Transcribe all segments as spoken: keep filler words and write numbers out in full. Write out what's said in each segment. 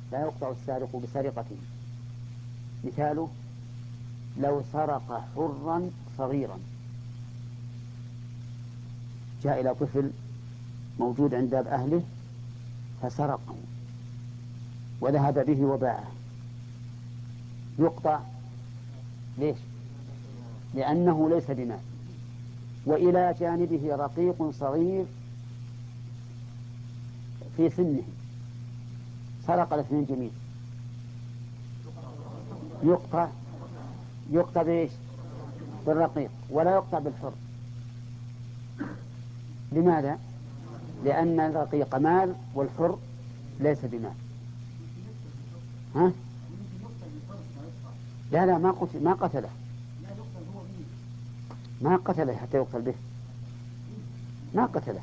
لا يقطع السارق بسرقته. مثاله: لو سرق حرا صغيرا، جاء إلى طفل موجود عند باب أهله فسرقه وذهب به وباعه، يقطع. ليش؟ لأنه ليس بمال. وإلى جانبه رقيق صغير في سنه سرق الاثنين جميل، يقطع. يقطع بإيش؟ بالرقيق، ولا يقطع بالحر. لماذا؟ لأن الرقيق مال والحر ليس بمال. ها؟ لا لا، ما قتل، ما قتله، ما قتله حتى يقتل به، ما قتله.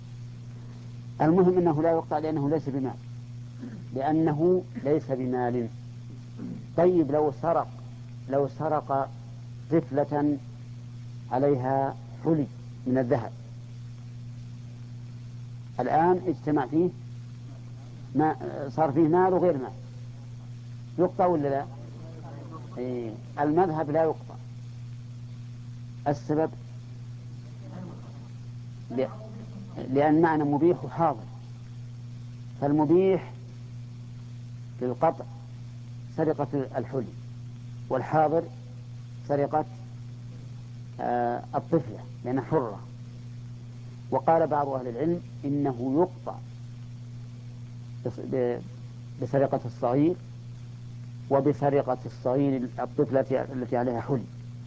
المهم أنه لا يقطع لأنه ليس بمال، لأنه ليس بمال. طيب لو سرق لو سرق طفلة عليها حلي من الذهب، الآن اجتمع فيه ما صار فيه مال وغير مال، يقطع ولا لا؟ إيه. المذهب لا يقطع. السبب ل... لأن معنى مبيح وحاضر، فالمبيح للقطع سرقة الحلي، والحاضر سرقة آه الطفلة لأنها حرة. وقال بعض أهل العلم إنه يقطع بسرقة الصغير وبسرقة الصغير الطفلة التي عليها حلي.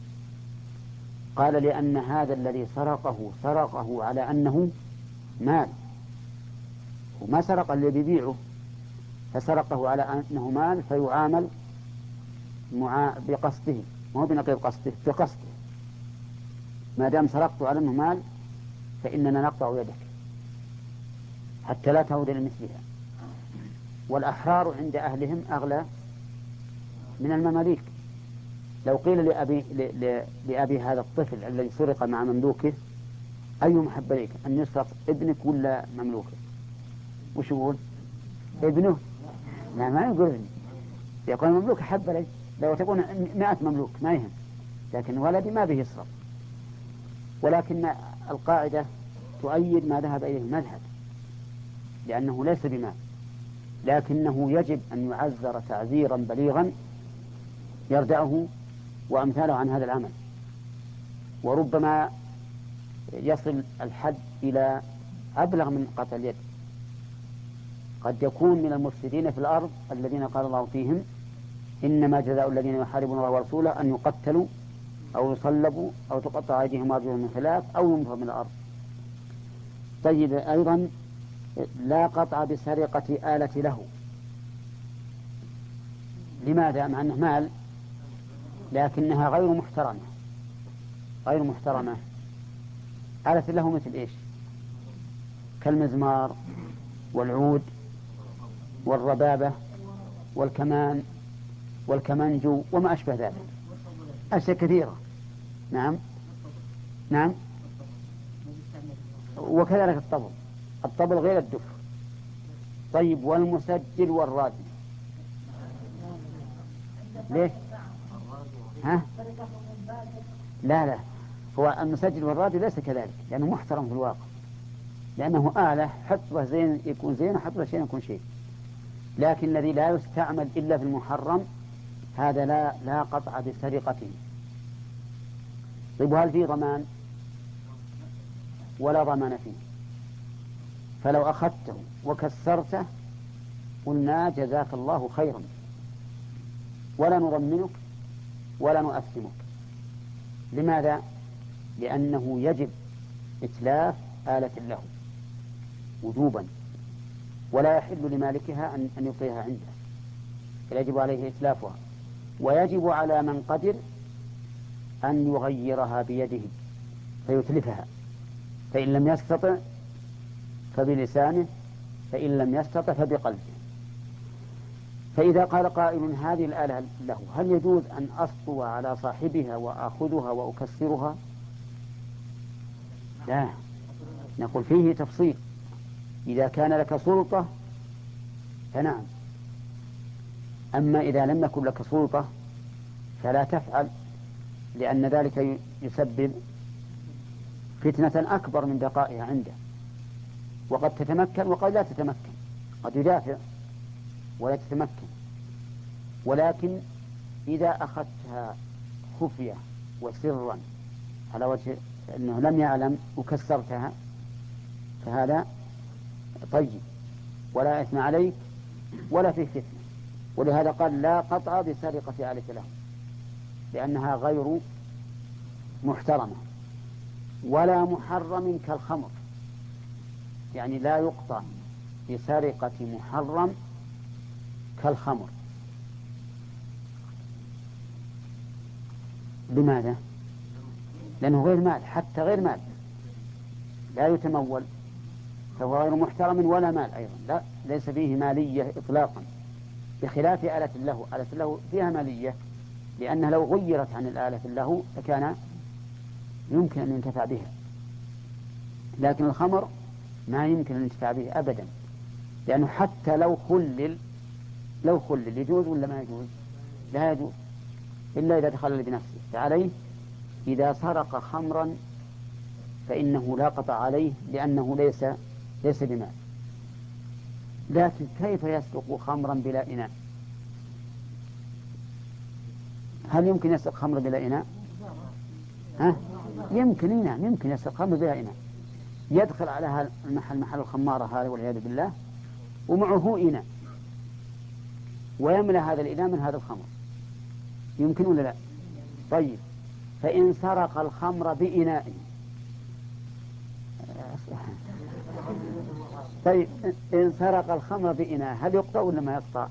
قال لأن هذا الذي سرقه سرقه على أنه مال، وما سرق اللي بيبيعه، فسرقه على أنه مال فيعامل مع بقصده، مو بنقيض قصده، بقصده. ما دام سرقته على أنه مال فإننا نقطع يدك حتى لا تعود لمثلها. والأحرار عند أهلهم أغلى من المماليك. لو قيل لأبي, لأبي هذا الطفل الذي سرق مع مملوكه: أي محب لك، أن يسرق ابنك ولا مملوكه؟ وش يقول؟ ابنه. لا، ما يقول ابني، يقول مملوك أحب لي. لو تكون مائة مملوك ما يهم، لكن ولدي ما به يسرق. ولكن القاعدة تؤيد ما ذهب إليه المذهب، لأنه ليس بمال، لكنه يجب أن يعذر تعذيرا بليغا يردعه وأمثاله عن هذا العمل. وربما يصل الحد إلى أبلغ من قطع اليد. قد يكون من المفسدين في الأرض الذين قال الله فيهم: إنما جزاء الذين يحاربون الله ورسوله أن يقتلوا أو يصلبوا أو تقطع أيديهم وأرجلهم من خلاف أو ينفوا من الأرض. طيب، أيضا لا قطع بسرقة آلة له. لماذا؟ مع أنه مال لكنها غير محترمة. غير محترمة. آلة له مثل إيش؟ كالمزمار والعود والربابة والكمان والكمنجو وما أشبه ذلك، أشياء كثيرة. نعم نعم. وكذلك الطبل. الطبل غير الدف. طيب، والمسجل والرادي ليه؟ ها؟ لا لا، هو المسجل والرادي ليس كذلك، لأنه محترم في الواقع، لأنه آلة حفظه زين يكون زين وحفظه شيء يكون شيء. لكن الذي لا يستعمل إلا في المحرم هذا لا لا قطع بسرقته. طيب، وهل فيه ضمان؟ ولا ضمان فيه. فلو أخذته وكسرته قلنا جزاك الله خيرا، ولا نضمنك ولا نؤثمك. لماذا؟ لأنه يجب إتلاف آلة له وجوبا، ولا يحل لمالكها أن يبقيها عنده، فيجب عليه إتلافها. ويجب على من قدر أن يغيرها بيده فيتلفها، فإن لم يستطع فبلسانه، فإن لم يستطع فبقلبه. فإذا قال قائل: هذه الآلة له، هل يجوز أن أسطو على صاحبها وأخذها وأكسرها؟ لا، نقول فيه تفصيل. إذا كان لك سلطة فنعم، أما إذا لم يكن لك سلطة فلا تفعل، لأن ذلك يسبب فتنة أكبر من بقائها عنده، وقد تتمكن وقد لا تتمكن، قد يدافع ولا تتمكن. ولكن إذا أخذتها خفية وسرا على وجه أنه لم يعلم وكسرتها فهذا طيب ولا إثم عليك ولا فيه فتنة. ولهذا قال لا قطع بسرقة آلة له، لأنها غير محترمة، ولا محرم كالخمر، يعني لا يقطع بسرقة محرم كالخمر. لماذا؟ لأنه غير مال، حتى غير مال لا يتمول، فهو غير محترم ولا مال أيضا، لا ليس فيه مالية إطلاقا، بخلاف آلة له. آلة له فيها مالية، لأنها لو غيرت عن الآلة له فكان يمكن أن ينتفع بها، لكن الخمر ما يمكن أن ينتفع به أبدا، لأنه حتى لو خلل لو خلل يجوز ولا ما يجوز؟ لا يجوز إلا إذا تخلل بنفسه. فعليه إذا سرق خمرا فإنه لا قطع عليه، لأنه ليس ليس بمال. لكن كيف يسرق خمرا بلا إناء؟ هل يمكن يسرق خمر بلا إناء؟ ها؟ يمكن إناء، يمكن يسرق خمر بلا إناء، يدخل على المحل محل الخمارة هذا والعياذ بالله ومعه إناء ويملأ هذا الإناء من هذا الخمر، يمكن ولا لا؟ طيب فإن سرق الخمر بإناء، طيب إن سرق الخمر بإناء هل يقطع ولا ما يقطع؟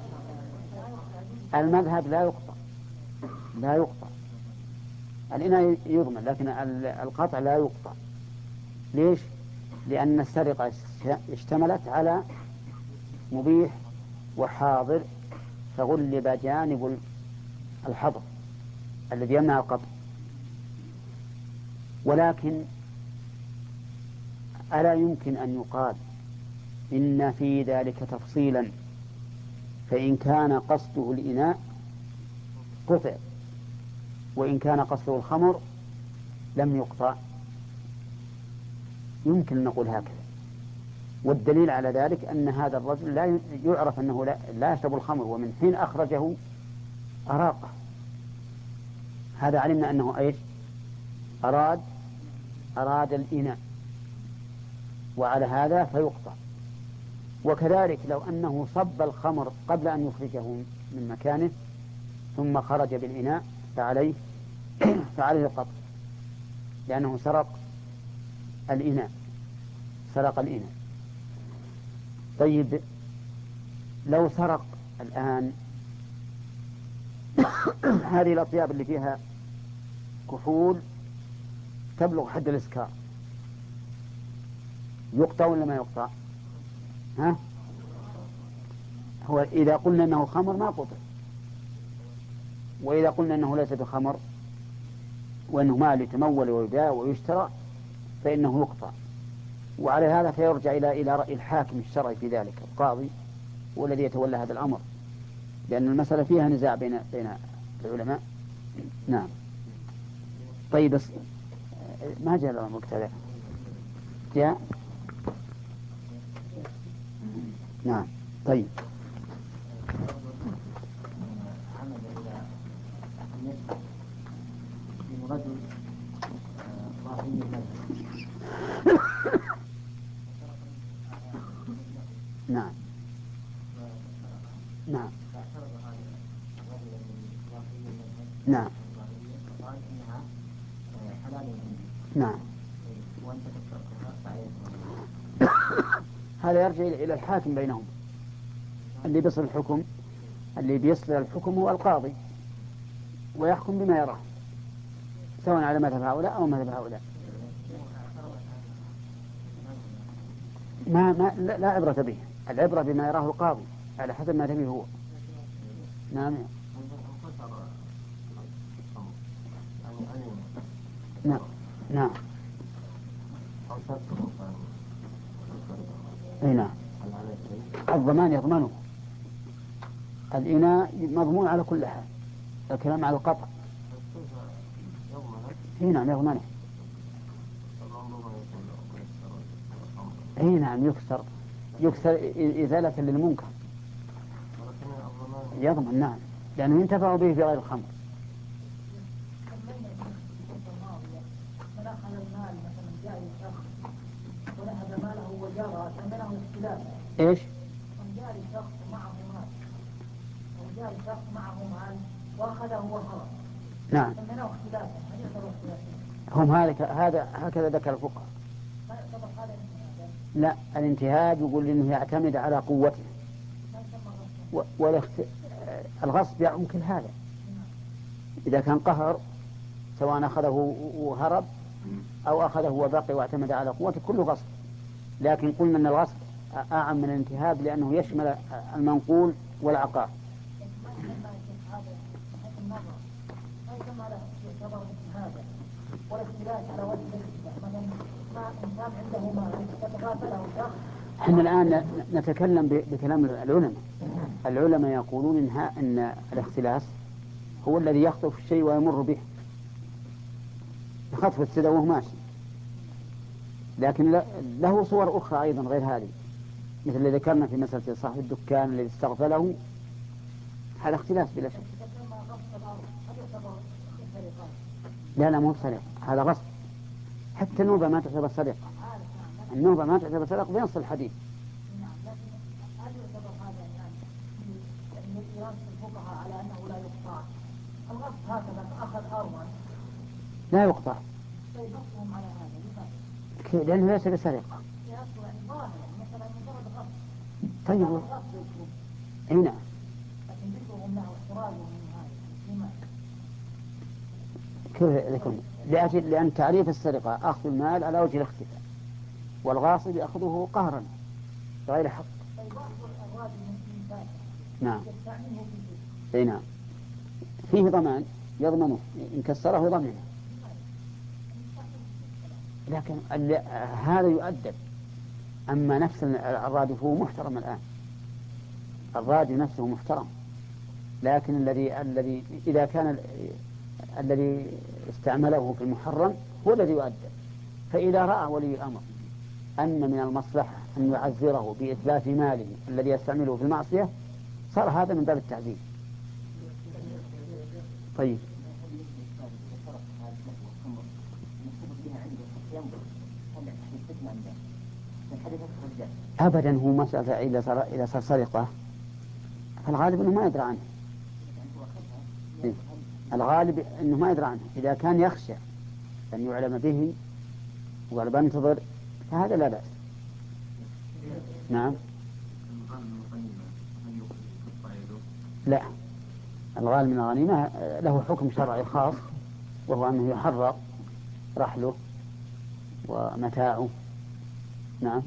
المذهب لا يقطع، لا يقطع، الإناء يضمن لكن القطع لا يقطع. ليش؟ لأن السرقة اشتملت على مبيح وحاضر، فغلب جانب الحظر الذي يمنع القطع. ولكن ألا يمكن أن يقال إن في ذلك تفصيلا، فإن كان قصده الإناء قطع، وإن كان قصده الخمر لم يقطع؟ يمكن أن نقول هكذا. والدليل على ذلك أن هذا الرجل لا يعرف أنه لا, لا يشرب الخمر، ومن حين أخرجه أراقه، هذا علمنا أنه إيش؟ أراد أراد الإناء، وعلى هذا فيقطع. وكذلك لو أنه صب الخمر قبل أن يخرجه من مكانه ثم خرج بالإناء فعليه فعليه القطع، لأنه سرق الإناء سرق الإناء. طيب لو سرق الآن هذه الأطياب اللي فيها كحول تبلغ حد الإسكار، يقطع ولا ما يقطع؟ ها؟ هو إذا قلنا أنه خمر ما قطع، وإذا قلنا أنه ليس بخمر وأنه مال يتمول ويباع ويشترى فإنه يقطع. وعلى هذا فيرجع إلى إلى رأي الحاكم الشرعي في ذلك، القاضي هو الذي يتولى هذا الأمر، لأن المسألة فيها نزاع بين بين العلماء. نعم. طيب بس ما جاء الأمر كذا جاء. نعم. طيب رجل ظاهري نعم نعم نعم نعم هذا يرجع إلى الحاكم بينهم، اللي بيصل الحكم اللي بيصل الحكم هو القاضي، ويحكم بما يراه سواء على مذهب هؤلاء أو مذهب هؤلاء. ما ما لا, لا عبرة به، العبرة بما يراه القاضي على حسب مذهبه هو. نعم نعم نعم أي نعم. الضمان يضمنه الإناء مضمون على كل حال، الكلام على القطع. اي نعم يضمنه. اي نعم يكسر، يكسر إزالة للمنكر، يضمن نعم، لأنه ينتفع به في غير الخمر. ايش؟ جاء شخص معه مال، وجاء شخص معه مال واخذه وهرب. نعم. فمنه اختلافا، هل يعتبر اختلافا؟ هم هذا هذا هكذا ذكر الفقهاء. ما يعتبر هذا انتهاكا؟ لا، الانتهاك يقول انه يعتمد على قوته. والاخت... الغصب يعم كل هذا. اذا كان قهر سواء اخذه وهرب او اخذه وبقي واعتمد على قوته كله غصب. لكن قلنا ان الغصب أعم من الانتهاب لأنه يشمل المنقول والعقار. احنا الآن نتكلم بكلام العلماء. العلماء يقولون إنها أن الاختلاس هو الذي يخطف الشيء ويمر به، يخطف السدى وهو ماشي. لكن له صور أخرى أيضا غير هذه، مثل اللي ذكرنا في مسألة صاحب الدكان الذي استغفله، هذا اختلاس بلا شك. لا لا مو سرقة، هذا غصب. حتى النوبة ما تعتبر سرقة، النوبة ما تعتبر سرقة بنص الحديث. لا يقطع لأنه ليس بسرقة. طيب هنا كيف لكم؟ لأن تعريف السرقة أخذ المال على وجه الاختفاء، والغاصب يأخذه قهرا بغير حق. نعم. اي نعم، فيه ضمان يضمنه إن كسره يضمنه، لكن هذا يؤدب. أما نفس الرادف هو محترم الآن، الرادف نفسه محترم، لكن الذي الذي إذا كان الذي استعمله في المحرم هو الذي يؤدب. فإذا رأى ولي الأمر أن من المصلحة أن يعزره بإتلاف ماله الذي يستعمله في المعصية صار هذا من باب التعزير. طيب أبدا هو مسألة إذا صار إذا صار سرقة فالغالب أنه ما يدرى عنه. إيه؟ الغالب أنه ما يدرى عنه. إذا كان يخشى أن يعلم به وقال بنتظر فهذا لا بأس. نعم. لا، الغالب من الغنيمة له حكم شرعي خاص، وهو أنه يحرر رحله ومتاعه. نعم.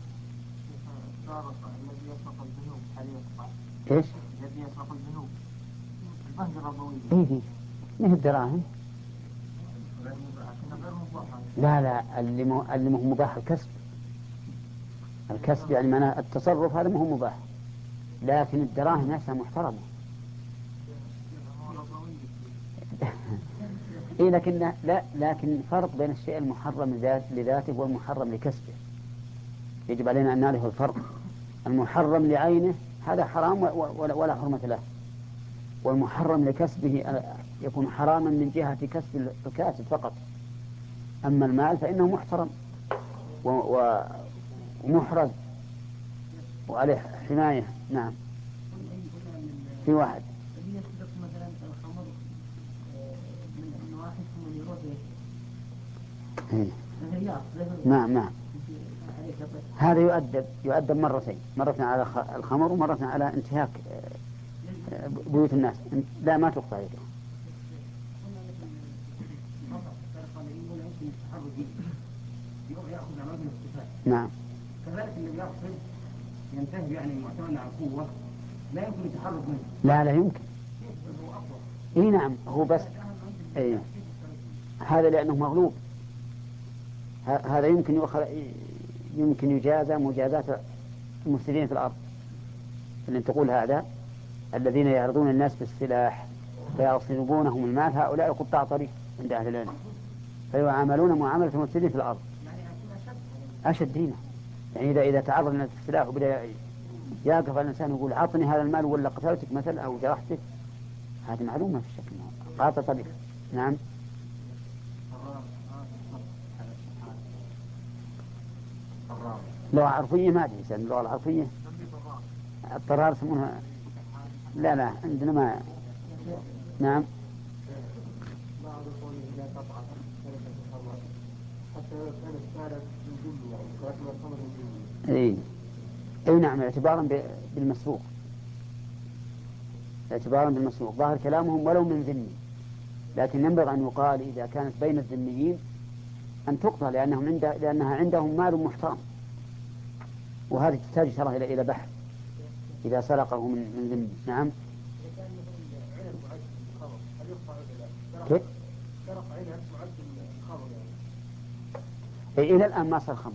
ايش؟ الذي يسرق الذنوب البنك الربوي. ايه ما هي الدراهم؟ لا لا، اللي مو اللي مو مباح الكسب. الكسب يعني معناه التصرف، هذا ما هو مباح، لكن الدراهم نفسها محترمة. إيه لكن لا، لكن فرق بين الشيء المحرم لذاته والمحرم لكسبه. يجب علينا أن نعرف الفرق. المحرم لعينه هذا حرام ولا حرمة له، والمحرم لكسبه يكون حراما من جهة كسب الكاسب فقط. أما المال فإنه محترم ومحرز وعليه حماية. نعم. في واحد نعم نعم هذا يؤدب يؤدب مرتين، مرة على الخمر ومرة على انتهاك بيوت الناس. لا ما تقطع يده. نعم. كذلك اللي يقصد ينتهي يعني معتمد على القوة لا يمكن التحرك منه. لا لا يمكن. اي نعم هو بس اي هذا لأنه مغلوب. هذا يمكن يؤخذ يمكن يجازى مجازات المفسدين في الأرض. اللي تقول هذا الذين يعرضون الناس بالسلاح فيغصبونهم المال، هؤلاء قطاع طريق عند أهل العلم، فيعاملون معاملة المفسدين في الأرض أشد دينا. يعني إذا إذا تعرض الناس بالسلاح وبدأ يقف الإنسان يقول أعطني هذا المال ولا قتلتك مثلا أو جرحتك، هذه معلومة في الشكل قاطع طريق. نعم. لغة عرفية ما أدري، اللغة العرفية الطرار يسمونها. لا لا عندنا ما. نعم. اي اي نعم، اعتبارا بالمسروق، اعتبارا بالمسروق ظاهر كلامهم ولو من ذمي، لكن ينبغي ان يقال اذا كانت بين الذميين ان تقطع، لانهم عند لانها عندهم مال محترم، وهذه تحتاج شرع الى الى بحث اذا سرقه من من ذمي. نعم. كيف؟ سرق عنب معد الخمر يعني. إلى الآن ما صار خمر.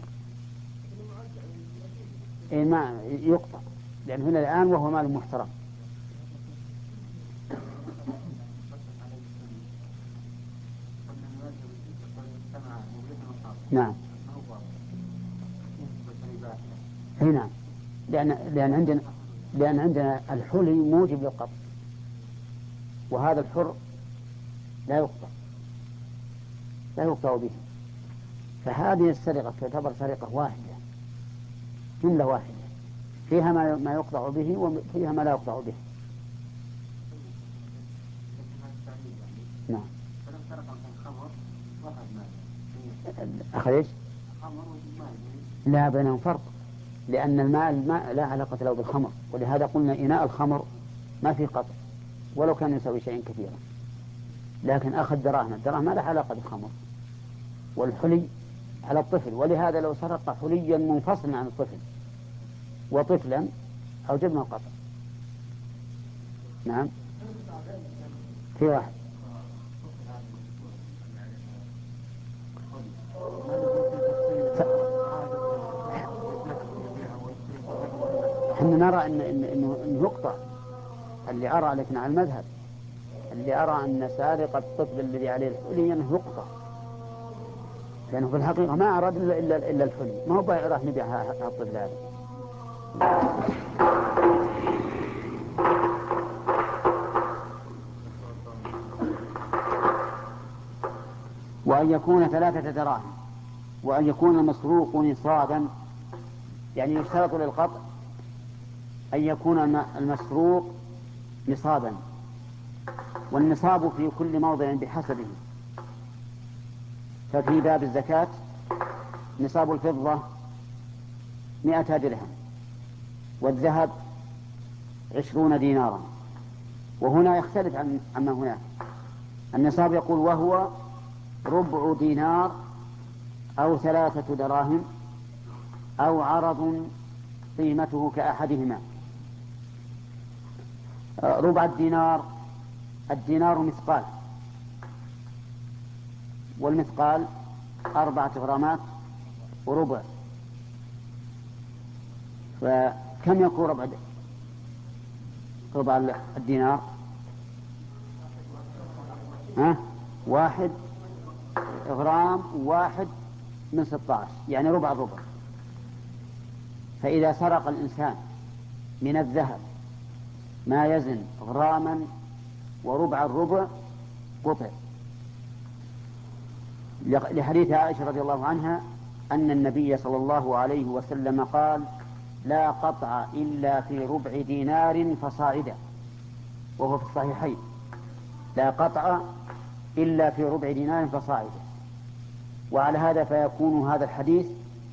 إيه ما يقطع، لأن هنا الآن وهو مال محترم. نعم. أي نعم، لأن لأن عندنا لأن عندنا الحلي موجب للقطع، وهذا الحر لا يقطع لا يقطع به، فهذه السرقة تعتبر سرقة واحدة، جملة واحدة فيها ما ما يقطع به وفيها ما لا يقطع به. نعم. أخذ إيش؟ لا، بينهم فرق، لأن المال ما لا علاقة له بالخمر، ولهذا قلنا إناء الخمر ما فيه قطع ولو كان يسوي شيئا كثيرا، لكن أخذ دراهم، الدراهم ما له علاقة بالخمر. والحلي على الطفل، ولهذا لو سرق حليا منفصلا عن الطفل وطفلا أوجبنا القطع. نعم. في واحد احنا نرى إن إن إنه إن يقطع، اللي أرى لكن على المذهب اللي أرى أن سارق الطفل الذي عليه الحلي أنه يقطع، لأنه في الحقيقة ما أراد إلا إلا, إلا الحلي، ما هو راح نبيع الطفل هذا. وأن يكون ثلاثة دراهم، وأن يكون المسروق نصابا، يعني يشترط للقطع أن يكون المسروق نصابا، والنصاب في كل موضع بحسبه. ففي باب الزكاة نصاب الفضة مئة درهم، والذهب عشرون دينارا. وهنا يختلف عن عما هناك، النصاب يقول وهو ربع دينار أو ثلاثة دراهم أو عرض قيمته كأحدهما. ربع الدينار، الدينار مثقال، والمثقال أربعة غرامات وربع، فكم يكون ربع ربع الدينار؟ ها؟ واحد غرام واحد من ستة عشر، يعني ربع الربع. فإذا سرق الإنسان من الذهب ما يزن غراما وربع الربع قطع، لحديث عائشة رضي الله عنها أن النبي صلى الله عليه وسلم قال لا قطع إلا في ربع دينار فصاعدا، وهو في الصحيحين، لا قطع إلا في ربع دينار فصاعدا. وعلى هذا فيكون هذا الحديث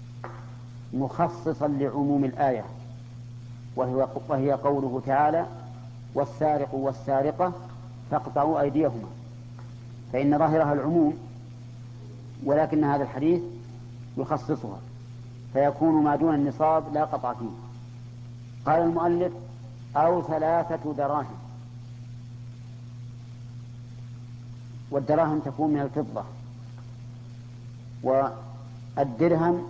مخصصا لعموم الآية، وهي, وهي قوله تعالى والسارق والسارقة فاقطعوا أيديهما، فإن ظاهرها العموم، ولكن هذا الحديث يخصصها، فيكون ما دون النصاب لا قطع فيه. قال المؤلف أو ثلاثة دراهم، والدراهم تكون من الفضة، والدرهم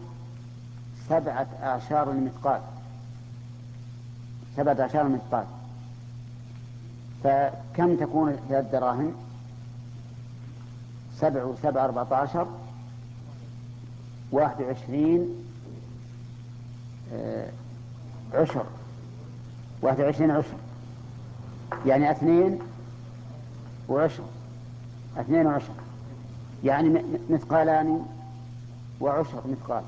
سبعة أعشار المثقال، سبعة أعشار المثقال، فكم تكون ثلاث دراهم؟ سبع وسبع أربعة عشر، واحد وعشرين آه عشر، واحد وعشرين عشر، يعني اثنين وعشر، اثنين وعشر، يعني مثقالان وعشر مثقال.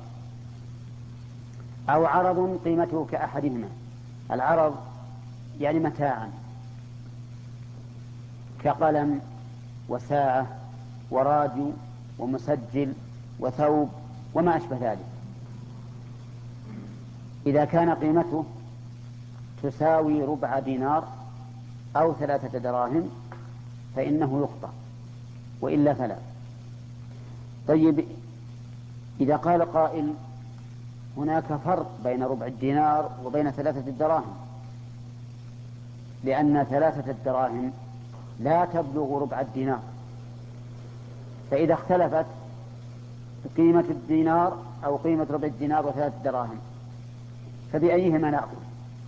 أو عرض قيمته كأحدهما. العرض يعني متاعا كقلم وساعة وراديو ومسجل وثوب وما أشبه ذلك. إذا كان قيمته تساوي ربع دينار أو ثلاثة دراهم فإنه يخطأ، وإلا فلا. طيب، إذا قال قائل هناك فرق بين ربع الدينار وبين ثلاثة الدراهم، لأن ثلاثة الدراهم لا تبلغ ربع الدينار، فإذا اختلفت قيمة الدينار أو قيمة ربع الدينار وثلاثة دراهم فبأيهما نأخذ؟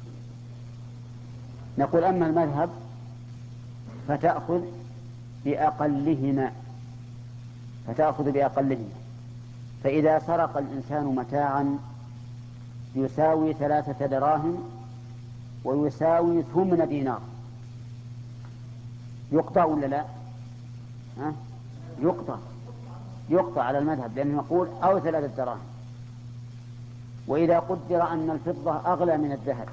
نقول أما المذهب فتأخذ بأقلهما، فتأخذ بأقلهما. فإذا سرق الإنسان متاعا يساوي ثلاثة دراهم ويساوي ثمن دينار يقطع ولا لا؟ ها؟ يقطع، يقطع على المذهب، لأنه يقول أو ثلاثة دراهم. وإذا قدر أن الفضة أغلى من الذهب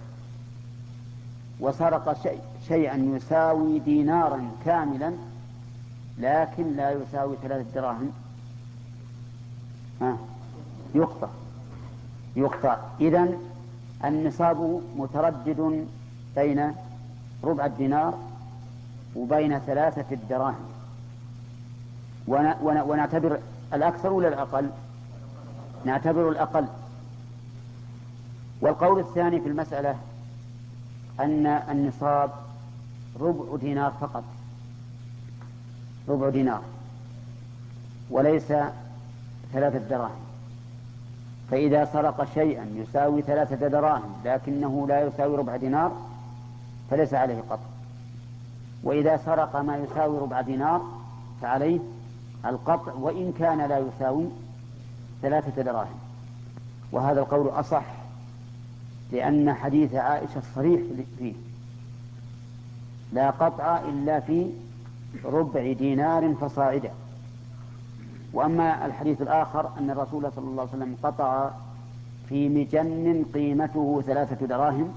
وسرق شيء شيئا يساوي دينارا كاملا لكن لا يساوي ثلاثة دراهم، ها؟ يقطع، يقطع. إذن النصاب متردد بين ربع الدينار وبين ثلاثة الدراهم، ونعتبر الأكثر ولا الأقل؟ نعتبر الأقل. والقول الثاني في المسألة أن النصاب ربع دينار فقط، ربع دينار وليس ثلاثة دراهم. فإذا سرق شيئا يساوي ثلاثة دراهم لكنه لا يساوي ربع دينار فليس عليه قطع. وإذا سرق ما يساوي ربع دينار فعليه القطع وإن كان لا يساوي ثلاثة دراهم. وهذا القول أصح لأن حديث عائشة الصريح فيه لا قطع إلا في ربع دينار فصاعدا. وأما الحديث الآخر أن الرسول صلى الله عليه وسلم قطع في مجن قيمته ثلاثة دراهم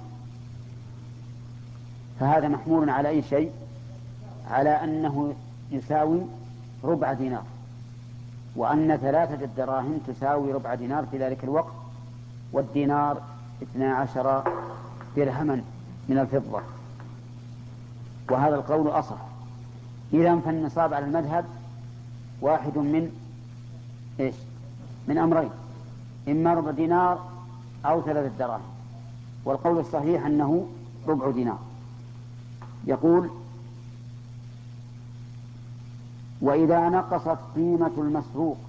فهذا محمول على أي شيء؟ على أنه يساوي ربع دينار، وأن ثلاثة الدراهم تساوي ربع دينار في ذلك الوقت، والدينار اثنا عشر درهما من الفضة. وهذا القول أصح. إذن فالنصاب على المذهب واحد من إيش؟ من أمرين، إما ربع دينار أو ثلاثة دراهم، والقول الصحيح أنه ربع دينار. يقول وإذا نقصت قيمة المسروق،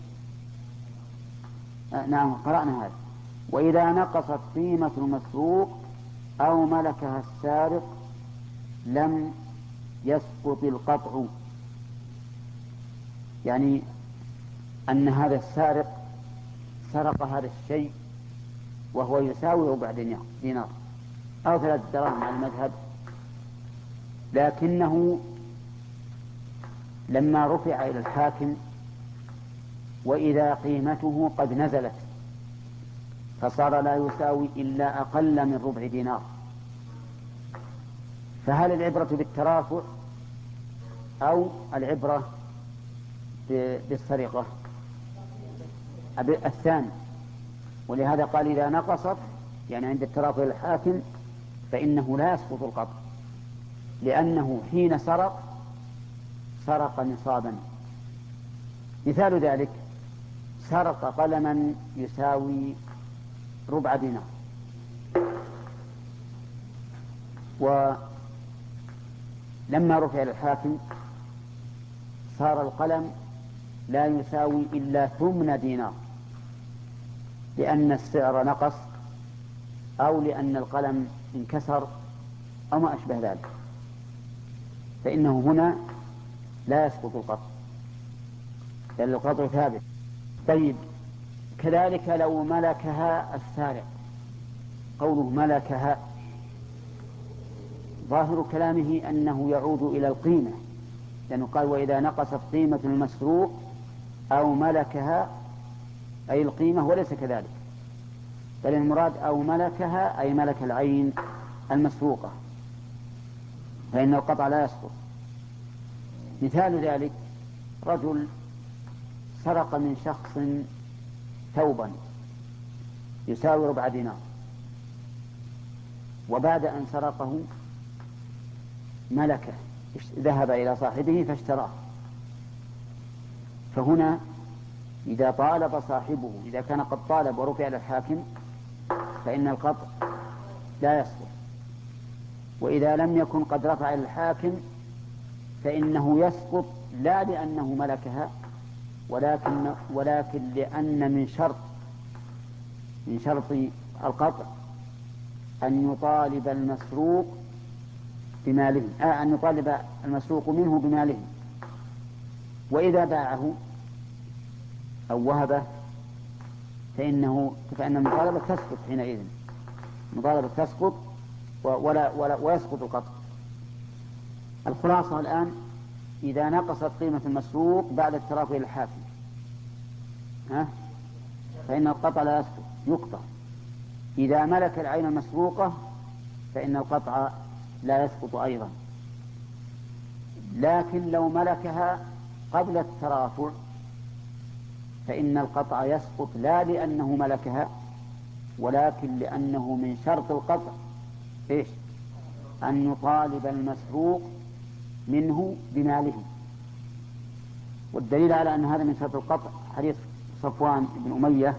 آه نعم قرأنا هذا، وإذا نقصت قيمة المسروق أو ملكها السارق لم يسقط القطع، يعني أن هذا السارق سرق هذا الشيء وهو يساوي ربع دينار أو ثلاث دراهم على المذهب، لكنه لما رفع إلى الحاكم وإذا قيمته قد نزلت فصار لا يساوي إلا أقل من ربع دينار، فهل العبرة بالترافع أو العبرة بالسرقة؟ الثاني. ولهذا قال إذا نقصت يعني عند الترافع الحاكم فإنه لا يسقط القطع، لأنه حين سرق سرق نصابا. مثال ذلك سرق قلما يساوي ربع دينار ولما رفع إلى الحاكم صار القلم لا يساوي إلا ثمن دينار لأن السعر نقص أو لأن القلم انكسر أو ما أشبه ذلك. فإنه هنا لا يسقط القطع، لأن القطع ثابت. طيب كذلك لو ملكها السارق، قوله ملكها ظاهر كلامه أنه يعود إلى القيمة، لأنه قال وإذا نقصت قيمة المسروق أو ملكها أي القيمة، وليس كذلك، بل المراد أو ملكها أي ملك العين المسروقة، فإن القطع لا يسقط. مثال ذلك رجل سرق من شخص ثوبا يساوي ربع دينار، وبعد أن سرقه ملكه، ذهب إلى صاحبه فاشتراه، فهنا إذا طالب صاحبه، إذا كان قد طالب ورفع إلى الحاكم فإن القطع لا يسقط، وإذا لم يكن قد رفع إلى الحاكم فإنه يسقط، لا لأنه ملكها، ولكن ولكن لأن من شرط من شرط القطع أن يطالب المسروق بماله، آه أن يطالب المسروق منه بماله، وإذا باعه أو وهبه فإنه فإن المطالبة تسقط حينئذ، المطالبة تسقط ولا ولا ويسقط القطع. الخلاصة الآن إذا نقصت قيمة المسروق بعد الترافع إلى الحاكم ها فإن القطع لا يسقط، يقطع. إذا ملك العين المسروقة فإن القطع لا يسقط أيضا، لكن لو ملكها قبل الترافع فإن القطع يسقط، لا لأنه ملكها، ولكن لأنه من شرط القطع إيش؟ أن يطالب المسروق منه بماله. والدليل على أن هذا من شرط القطع حديث صفوان بن أمية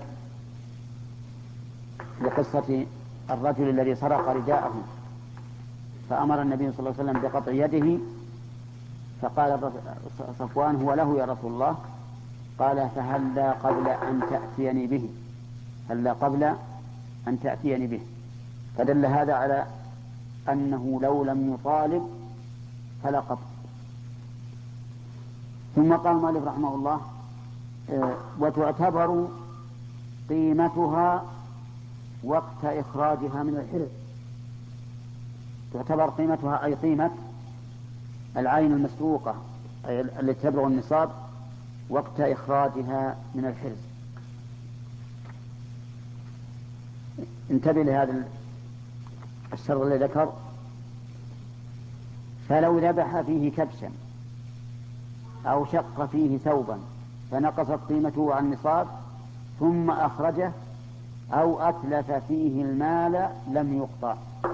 لقصة الرجل الذي سرق رداءه فأمر النبي صلى الله عليه وسلم بقطع يده، فقال صفوان هو له يا رسول الله، قال فهلا قبل أن تأتيني به، هلا قبل أن تأتيني به، فدل هذا على أنه لو لم يطالب فلا قطع. ثم قال مالك رحمه الله وتعتبر قيمتها وقت إخراجها من الحرز، تعتبر قيمتها أي قيمة العين المسروقة أي التي تبلغ النصاب وقت إخراجها من الحرز. انتبه لهذا الشرط الذي ذكر، فلو ذبح فيه كبشا أو شق فيه ثوبا فنقصت قيمته عن النصاب ثم أخرجه أو أتلف فيه المال لم يقطع.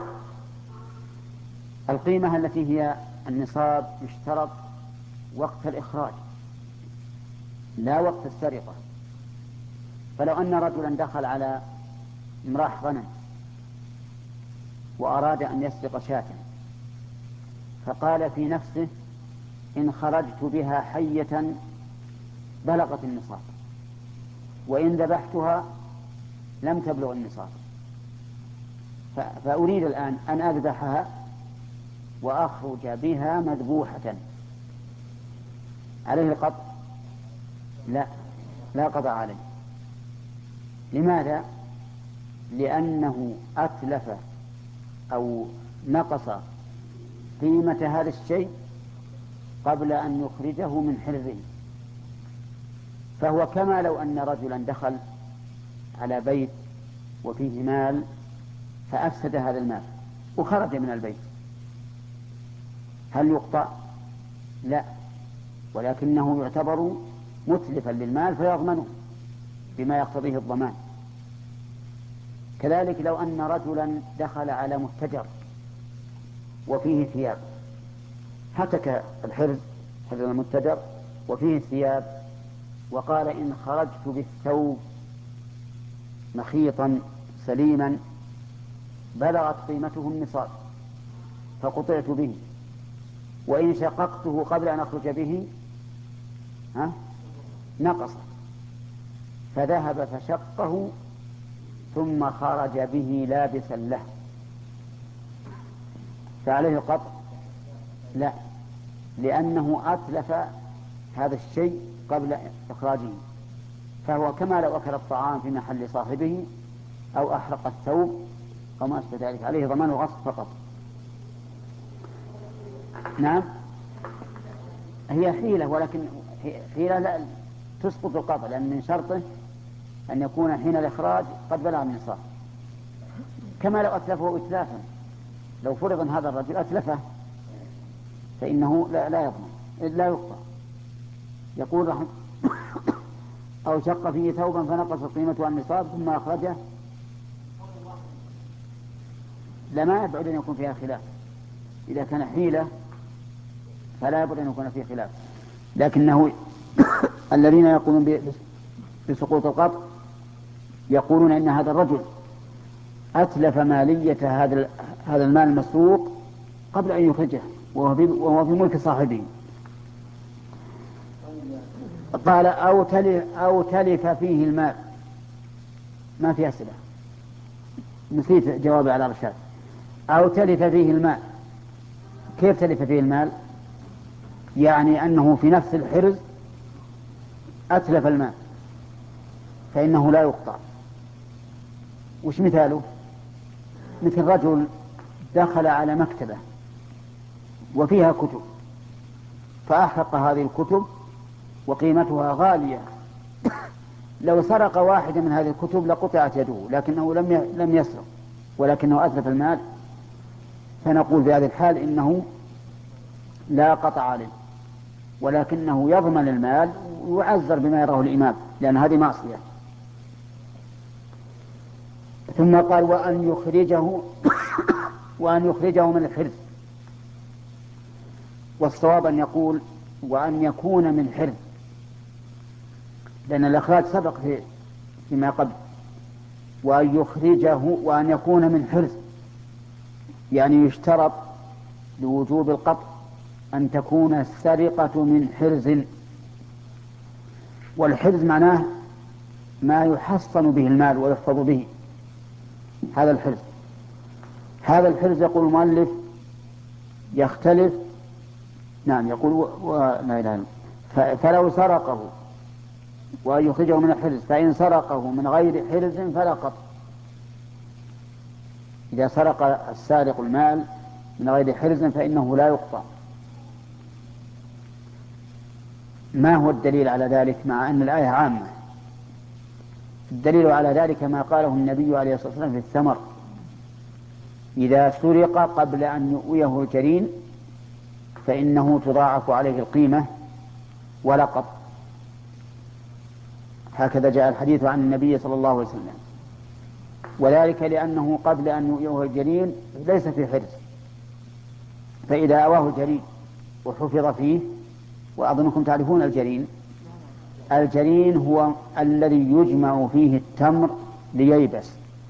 القيمة التي هي النصاب يشترط وقت الإخراج لا وقت السرقة. فلو أن رجلا دخل على امرأة غنم وأراد أن يسرق شاة، فقال في نفسه إن خرجت بها حية بلغت النصاب، وإن ذبحتها لم تبلغ النصاب، فأريد الآن أن أذبحها وأخرج بها مذبوحة، عليه القطع؟ لا، لا قطع عليه. لماذا؟ لأنه أتلف أو نقص قيمة هذا الشيء قبل أن يخرجه من حرزه، فهو كما لو أن رجلا دخل على بيت وفيه مال فأفسد هذا المال وخرج من البيت، هل يقطع؟ لا، ولكنه يعتبر متلفا للمال فيضمنه بما يقتضيه الضمان. كذلك لو أن رجلا دخل على متجر وفيه ثياب، هتك الحرز حرز المتجر وفيه ثياب، وقال إن خرجت بالثوب مخيطا سليما بلغت قيمته النصاب فقطعت به، وإن شققته قبل أن أخرج به ها نقص، فذهب فشقه ثم خرج به لابسا له، فعليه القطع؟ لا، لأنه أتلف هذا الشيء قبل إخراجه، فهو كما لو أكل الطعام في محل صاحبه أو أحرق الثوب أو ما أشبه ذلك، عليه ضمان الغصب فقط. نعم، هي حيلة، ولكن حيلة لا تسقط القطع، لأن من شرطه أن يكون حين الإخراج قد بلغ النصاب، كما لو أتلفه إتلافا. لو فرض أن هذا الرجل أتلفه فإنه لا, لا يضمن، لا يقطع. يقول رحمه أو شق فيه ثوبا فنقص قيمته عن النصاب ثم أخرجه، لما يبعد أن يكون فيها خلاف. إذا كان حيلة فلا يبعد أن يكون فيه خلاف، لكنه الذين يقولون بسقوط القطع يقولون إن هذا الرجل أتلف مالية هذا هذا المال المسروق قبل أن يخرجه وهو في ملك صاحبه. قال أو تلف, أو تلف فيه المال. ما في أسئلة، نسيت جوابي على رشاد. أو تلف فيه المال. كيف تلف فيه المال؟ يعني أنه في نفس الحرز أتلف المال فإنه لا يقطع. وش مثاله؟ مثل رجل دخل على مكتبة وفيها كتب فأحرق هذه الكتب وقيمتها غالية، لو سرق واحدة من هذه الكتب لقطعت يده، لكنه لم لم يسرق ولكنه أتلف المال، فنقول في هذه الحال إنه لا قطع عليه، ولكنه يضمن المال ويعذر بما يراه الإمام، لأن هذه معصية. ثم قال وأن يخرجه وأن يخرجه من الحرز. والصواب أن يقول وأن يكون من حرز، لأن الإخراج سبق في فيما قبل. وأن يخرجه وأن يكون من حرز، يعني يشترط لوجوب القطع أن تكون السرقة من حرز. والحرز معناه ما يحصن به المال ويحفظ به، هذا الحرز. هذا الحرز يقول المؤلف يختلف. نعم، يقول و... و... لا إله إلا فلو سرقه وأن يخرجه من الحرز، فإن سرقه من غير حرز فلا قطع. إذا سرق السارق المال من غير حرز فإنه لا يقطع. ما هو الدليل على ذلك مع أن الآية عامة؟ الدليل على ذلك ما قاله النبي عليه الصلاة والسلام في الثمر: إذا سرق قبل أن يؤويه الجرين فإنه تضاعف عليه القيمة ولا قطع. هكذا جاء الحديث عن النبي صلى الله عليه وسلم، وذلك لأنه قبل أن يؤويه الجرين ليس في حرز، فإذا أواه الجرين وحفظ فيه. وأظنكم تعرفون الجرين. الجرين هو الذي يجمع فيه التمر لييبس،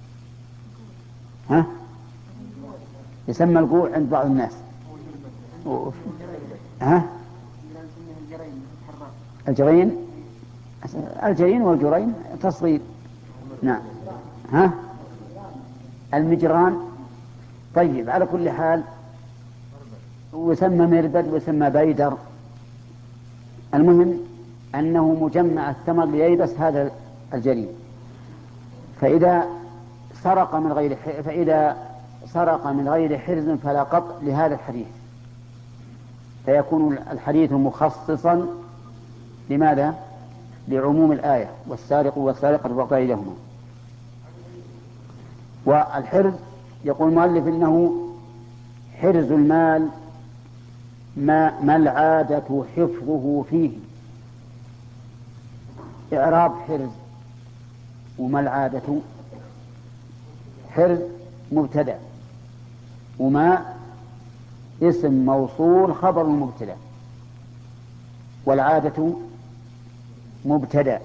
ها؟ يسمى القوع عند بعض الناس. ها؟ الجرين الجرين والجرين تصغير. نعم. ها؟ المجران. طيب، على كل حال ويسمى مربد ويسمى بيدر. المهم أنه مجمع الثمر لييبس هذا الجرين. فإذا سرق من غير فإذا سرق من غير حرز فلا قطع لهذا الحديث، فيكون الحديث مخصصا لماذا؟ لعموم الآية: والسارق والسارقة فاقطعوا أيديهما. والحرز يقول المؤلف إنه حرز المال ما, ما العادة حفظه فيه. إعراب حرز وما العادة. حرز مبتدأ، وما اسم موصول خبر مبتدأ، والعادة مبتدأ،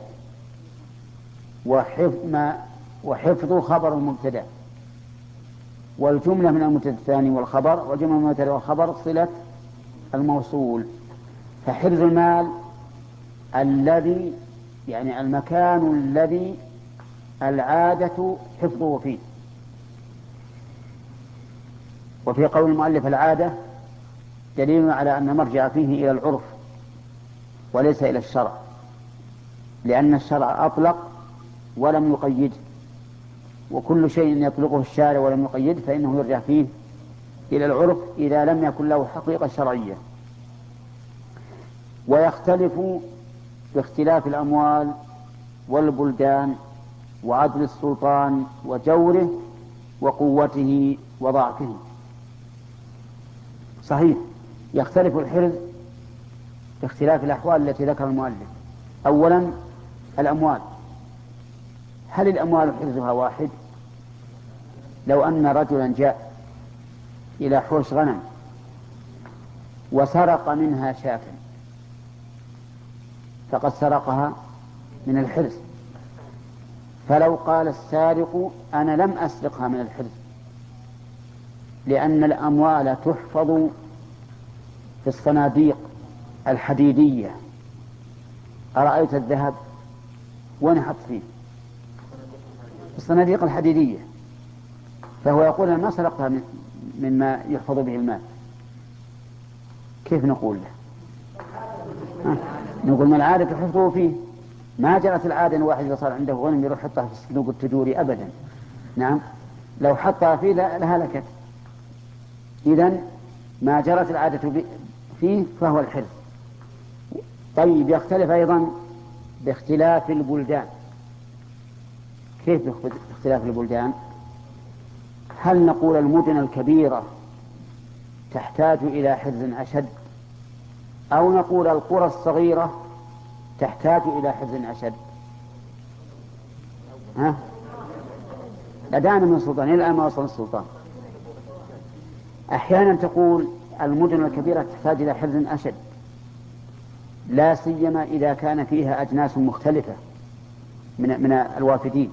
وحفظ خبر مبتدأ، والجملة من المبتدأ الثاني والخبر، والجملة من المبتدأ والخبر صلة الموصول. فحرز المال الذي يعني المكان الذي العادة حفظه فيه. وفي قول المؤلف العادة دليل على أن المرجع فيه إلى العرف وليس إلى الشرع، لأن الشرع أطلق ولم يقيد، وكل شيء يطلقه الشارع ولم يقيد فإنه يرجع فيه إلى العرف إذا لم يكن له حقيقة شرعية. ويختلف باختلاف الأموال والبلدان وعدل السلطان وجوره وقوته وضعفه. صحيح، يختلف الحرز باختلاف الأحوال التي ذكر المؤلف. أولا الأموال، هل الأموال حرزها واحد؟ لو أن رجلا جاء إلى حوش غنم وسرق منها شاة فقد سرقها من الحرز، فلو قال السارق أنا لم أسرقها من الحرز لأن الأموال تحفظ في الصناديق الحديدية، أرأيت الذهب وين حط فيه؟ في الصناديق الحديدية، فهو يقول أنا ما سرقتها مما يحفظ به المال. كيف نقول له؟ ها؟ نقول ما العادة حفظه فيه، ما جرت العادة أن واحد إذا صار عنده غنم يروح يحطها في الصندوق التجوري أبدا. نعم، لو حطها فيه لهلكت. إذن ما جرت العادة فيه فهو الحرز. طيب، يختلف أيضا باختلاف البلدان. كيف باختلاف البلدان؟ هل نقول المدن الكبيرة تحتاج إلى حرز أشد، أو نقول القرى الصغيرة تحتاج إلى حرز أشد؟ ها؟ لدانا من السلطان إلى الآن ما وصل السلطان. أحيانا تقول المدن الكبيرة تحتاج إلى حرز أشد، لا سيما إذا كان فيها أجناس مختلفة من من الوافدين.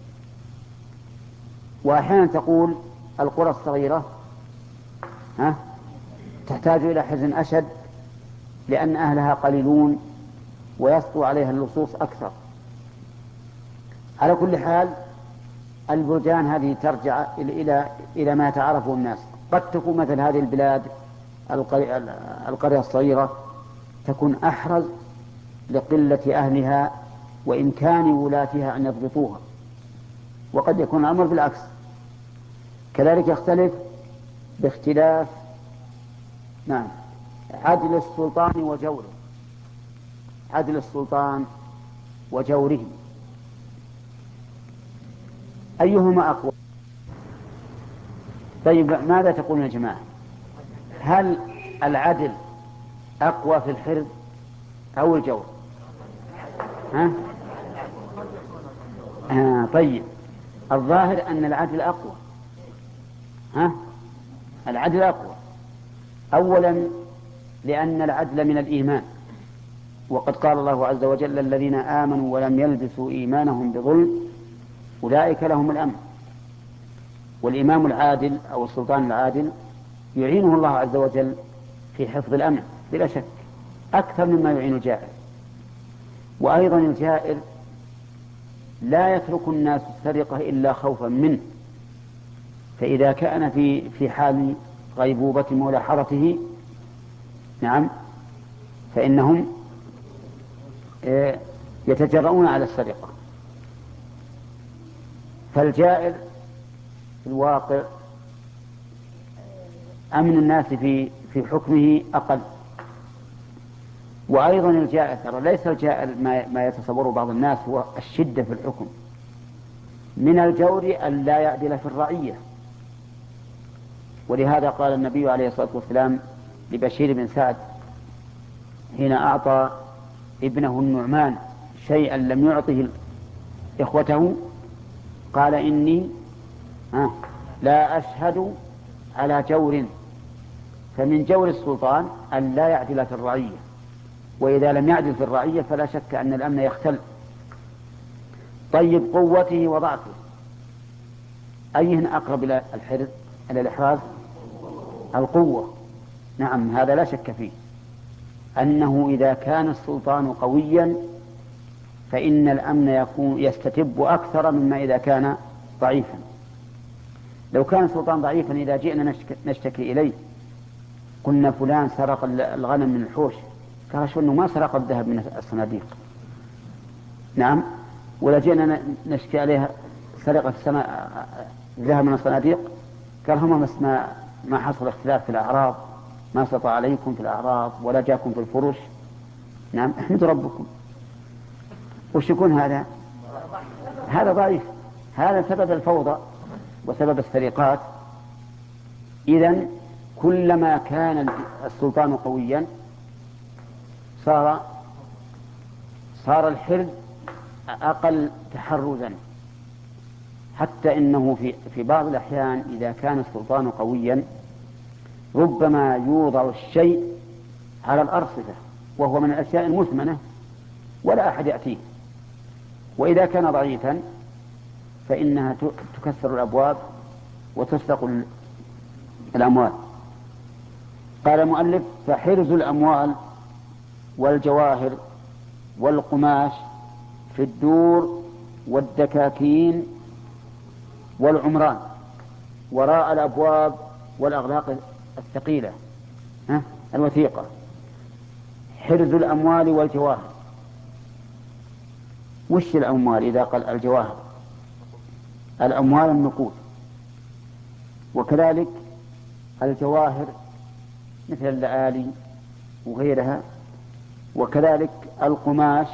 وأحيانا تقول القرى الصغيرة ها تحتاج إلى حرز أشد لأن أهلها قليلون ويسطو عليها اللصوص أكثر. على كل حال البلدان هذه ترجع إلى إلى ما تعرفه الناس. قد تكون مثل هذه البلاد القرية الصغيرة تكون أحرز لقلة أهلها وإمكان ولاتها أن يضبطوها، وقد يكون الأمر بالعكس. كذلك يختلف باختلاف نعم عدل السلطان وجوره، عدل السلطان وجوره أيهما أقوى؟ طيب، ماذا تقولون يا جماعة؟ هل العدل أقوى في الحرز أو الجور؟ ها؟ آه طيب، الظاهر أن العدل أقوى. ها؟ العدل أقوى. أولا لأن العدل من الإيمان، وقد قال الله عز وجل الذين آمنوا ولم يلبسوا إيمانهم بظلم أولئك لهم الأمن. والإمام العادل أو السلطان العادل يعينه الله عز وجل في حفظ الأمن بلا شك أكثر مما يعين الجائر. وأيضا الجائر لا يترك الناس السرقة إلا خوفا منه، فإذا كان في في حال غيبوبة ملاحظته نعم فإنهم يتجرؤون على السرقة. فالجائر في الواقع أمن الناس في في حكمه أقل. وأيضا الجائر ترى ليس الجائر ما, ما يتصوره بعض الناس هو الشدة في الحكم. من الجور أن لا يعدل في الرعية، ولهذا قال النبي عليه الصلاة والسلام لبشير بن سعد حين أعطى ابنه النعمان شيئا لم يعطه إخوته، قال إني لا أشهد على جور، فمن جور السلطان أن لا يعدل في الرعية، وإذا لم يعدل في الرعية فلا شك أن الأمن يختل. طيب، قوته وضعفه أيهن أقرب إلى الحرز إلى الإحراز؟ القوة. نعم، هذا لا شك فيه أنه إذا كان السلطان قويا فإن الأمن يكون يستتب أكثر مما إذا كان ضعيفا. لو كان السلطان ضعيفا إذا جئنا نشتكي إليه قلنا فلان سرق الغنم من الحوش، قال شو أنه ما سرق الذهب من الصناديق. نعم. ولا جينا نشكي عليها سرقة الذهب من الصناديق، قال هم بس ما ما حصل اختلاف في الأعراض، ما سطع عليكم في الأعراض ولا جاكم في الفروش. نعم، احمدوا ربكم. وش يكون هذا؟ هذا ضعيف، هذا سبب الفوضى وسبب السرقات. إذن كلما كان السلطان قويا صار صار الحرز أقل تحرزا، حتى إنه في في بعض الأحيان إذا كان السلطان قويا ربما يوضع الشيء على الأرصفة وهو من الأشياء المثمنة ولا أحد يأتيه، وإذا كان ضعيفا فإنها تكسر الأبواب وتسرق الأموال. قال المؤلف: فحرز الأموال والجواهر والقماش في الدور والدكاكين والعمران وراء الأبواب والأغلاق الثقيلة ها الوثيقة. حرز الأموال والجواهر، وش الأموال؟ إذا قال الجواهر الأموال النقود، وكذلك الجواهر مثل اللآلي وغيرها، وكذلك القماش.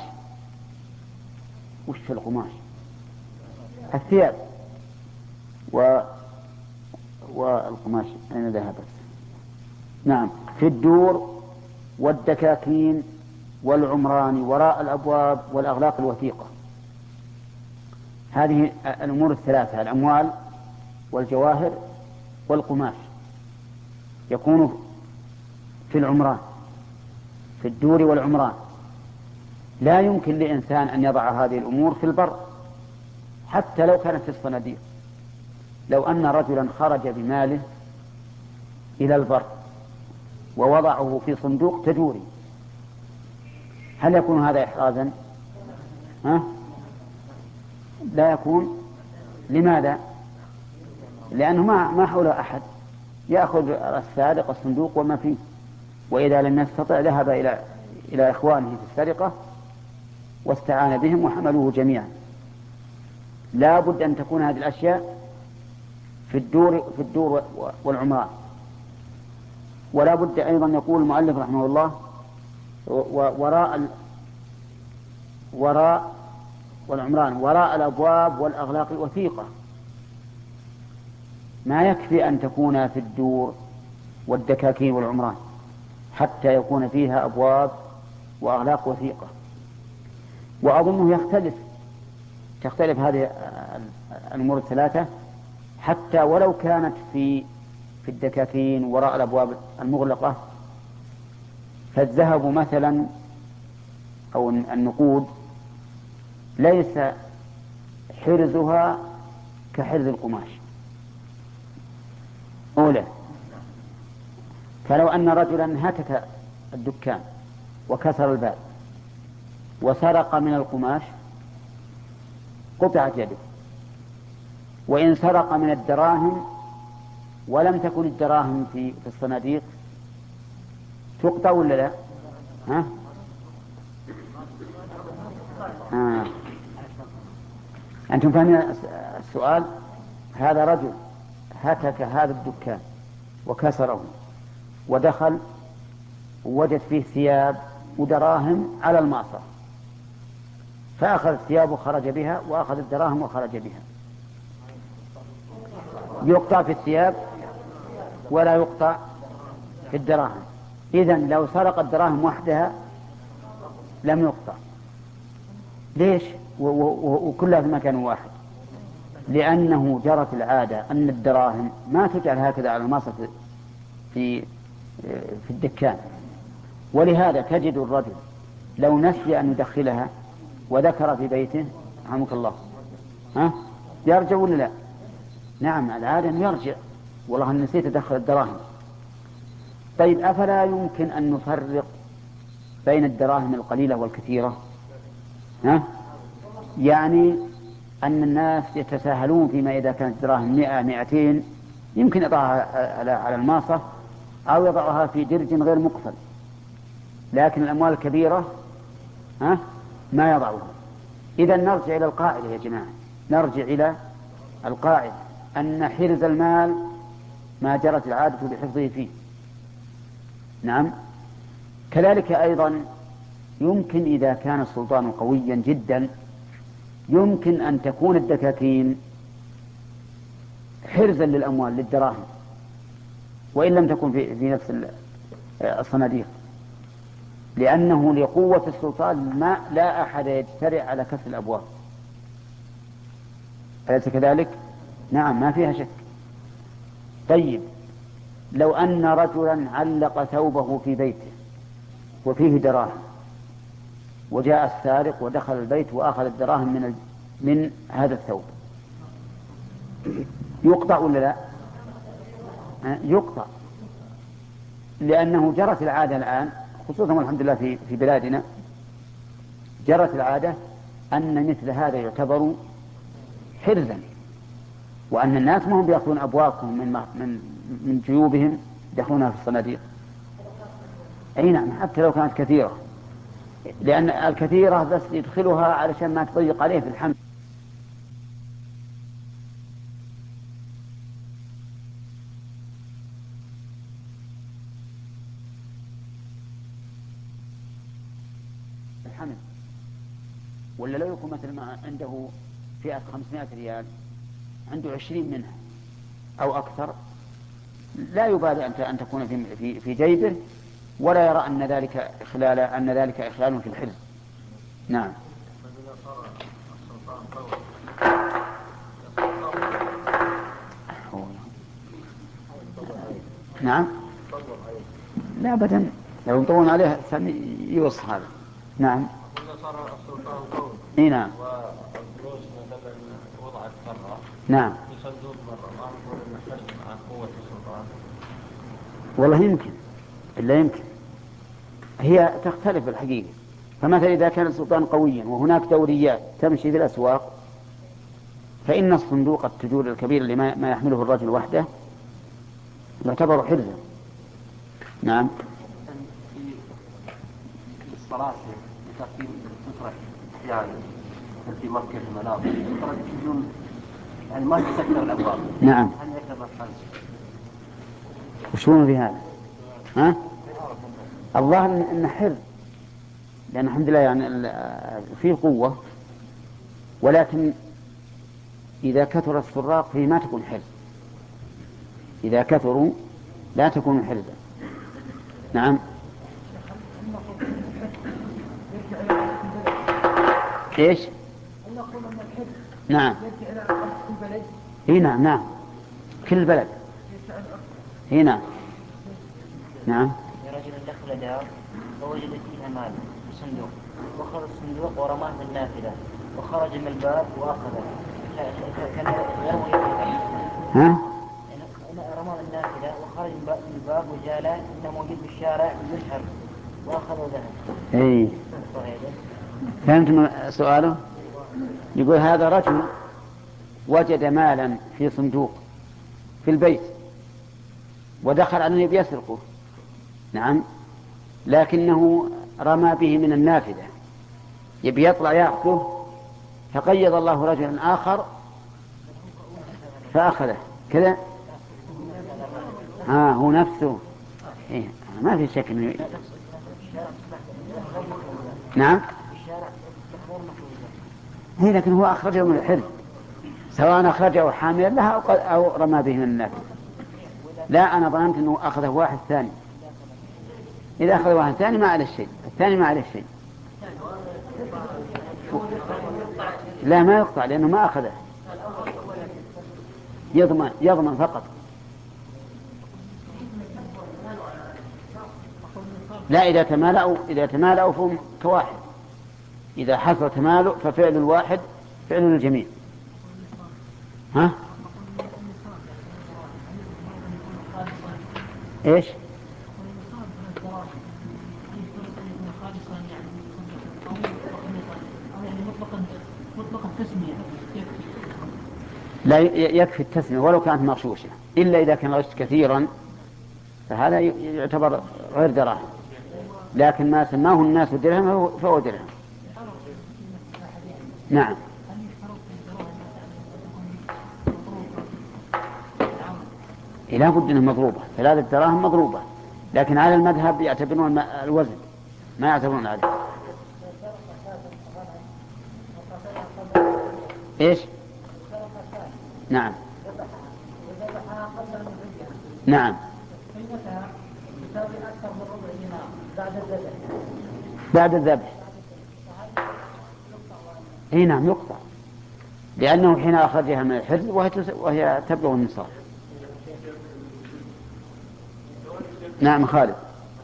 وش القماش؟ الثياب. و... والقماش أين ذهبت؟ نعم، في الدور والدكاكين والعمران وراء الأبواب والأغلاق الوثيقة. هذه الأمور الثلاثة: الأموال والجواهر والقماش، يكون في العمران، في الدور والعمران. لا يمكن لإنسان أن يضع هذه الأمور في البر حتى لو كانت في الصناديق. لو أن رجلا خرج بماله إلى البر ووضعه في صندوق تجوري، هل يكون هذا إحرازا؟ ها؟ لا يكون. لماذا؟ لأنه ما ما حوله أحد يأخذ السارق الصندوق وما فيه، وإذا لم يستطع ذهب إلى إلى إخوانه في السرقة واستعان بهم وحملوه جميعا. لا بد أن تكون هذه الأشياء في الدور في الدور والعمران. ولا بد أيضا، يقول المؤلف رحمه الله: وراء وراء والعمران وراء الأبواب والأغلاق الوثيقة. ما يكفي أن تكون في الدور والدكاكين والعمران حتى يكون فيها أبواب وأغلاق وثيقة. وأظنه يختلف تختلف هذه الأمور الثلاثة، حتى ولو كانت في في الدكاكين وراء الأبواب المغلقة. فالذهب مثلا أو النقود ليس حرزها كحرز القماش. أولى، فلو أن رجلا هتك الدكان وكسر الباب وسرق من القماش قطعت يده. وإن سرق من الدراهم ولم تكن الدراهم في الصناديق تقطع ولا لا؟ ها؟ آه. أنتم فاهمين السؤال؟ هذا رجل هتك هذا الدكان وكسره ودخل ووجد فيه ثياب ودراهم على المعصرة، فأخذ الثياب وخرج بها وأخذ الدراهم وخرج بها. يقطع في الثياب ولا يقطع في الدراهم. إذن لو سرق الدراهم وحدها لم يقطع. ليش؟ وكلها في مكان واحد. لأنه جرت العادة أن الدراهم ما تجعل هكذا على المعصرة في في الدكان، ولهذا تجد الرجل لو نسي أن يدخلها وذكر في بيته رحمك الله ها يرجع ولا لا؟ نعم، العادة أن يرجع، والله أن نسيت أدخل الدراهم. طيب، أفلا يمكن أن نفرق بين الدراهم القليلة والكثيرة؟ ها؟ يعني أن الناس يتساهلون فيما إذا كانت الدراهم مئة مئتين يمكن يضعها على الماصة أو يضعها في درج غير مقفل، لكن الأموال الكبيرة ها ما يضعها. إذا نرجع إلى القاعدة يا جماعة، نرجع إلى القاعدة أن حرز المال ما جرت العادة بحفظه فيه. نعم. كذلك أيضا يمكن إذا كان السلطان قويا جدا يمكن أن تكون الدكاكين حرزا للأموال للدراهم، وإن لم تكن في, في نفس الصناديق، لأنه لقوة السلطان ما لا أحد يجترئ على كسر الأبواب. أليس كذلك؟ نعم، ما فيها شك. طيب، لو أن رجلا علق ثوبه في بيته وفيه دراهم، وجاء السارق ودخل البيت وأخذ الدراهم من من هذا الثوب، يقطع ولا لا؟ يقطع، لأنه جرت العادة الآن، خصوصا والحمد لله في في بلادنا جرت العادة أن مثل هذا يعتبر حرزا، وأن الناس ما هم بيأخذون أبواقهم من من من جيوبهم يدخلونها في الصناديق. أي نعم، حتى لو كانت كثيرة، لأن الكثيرة بس يدخلها علشان ما تضيق عليه في الحمل. الحمل ولا لو يكون مثل ما عنده فئة خمسمائة ريال عنده عشرين منها أو أكثر، لا يبالي أن تكون في في في جيبه، ولا يرى أن ذلك إخلال أن ذلك إخلال في الحرز. نعم. نعم. لا أبدا، لو يطولون عليه يوصل هذا. نعم. صار السلطان قوي. اي نعم. والفلوس مثلا وضعت مرة. نعم. في صندوق مرة، ما نقول انه حرز مع قوة السلطان. والله يمكن، إلا يمكن، هي تختلف الحقيقة. فمثلا إذا كان السلطان قويا وهناك دوريات تمشي في الأسواق، فإن الصندوق التجور الكبير اللي ما يحمله الرجل وحده يعتبر حرزا. نعم. في الصلاة تقييم تترك يعني في مركز المناطق تترك بدون يعني ما تسكر الأبواب. نعم. هل يعتبر حرز؟ وشون في هذا؟ ها؟ الله إن حرز، لأن الحمد لله يعني فيه قوة، ولكن إذا كثر السراق فيه ما تكون حرز، إذا كثروا لا تكون حرزا. نعم. إيش؟ نعم. إيه نعم نعم كل بلد. إيه نعم. نعم. رجل دخل دار فوجد فيها مال في صندوق، وأخذ الصندوق ورماه في النافذة وخرج من الباب وأخذه، كان يرمي ها؟ رماه من النافذة وخرج من الباب وجاء له إنه موجود بالشارع يسحر وأخذ وذهب. إيه. فهمت سؤاله؟ يقول هذا رجل وجد مالا في صندوق في البيت ودخل على النبي يسرقه. نعم. لكنه رمى به من النافذة يبي يطلع يأخذه، فقيض الله رجلا آخر فأخذه كذا. ها هو نفسه. إيه ما في شك إنه. نعم. هي لكن هو أخرجه من الحرز، سواء أخرجه حاملا لها أو رمى به من النافذة. لا، أنا ظننت أنه أخذه واحد ثاني. إذا أخذ واحد ثاني ما عليه شيء، الثاني ما عليه شيء. لا ما يقطع لأنه ما أخذه، يضمن يضمن فقط. لا، إذا تمالأوا إذا تمالأوا فهم كواحد، إذا حصل تمالؤ ففعل الواحد فعل الجميع. ها؟ إيش؟ لا يكفي التسمية ولو كانت مغشوشة، إلا إذا كان غشت كثيرا فهذا يعتبر غير دراهم، لكن ما سماه الناس درهم فهو درهم. نعم. لا بد أنها مضروبة، ثلاثة دراهم مضروبة، لكن على المذهب يعتبرون الوزن ما يعتبرون عليه. إيش؟ نعم نعم بعد الذبح. اي نعم يقطع، لأنه حين أخرجها من الحرز وهي تبلغ النصاب. نعم خالد.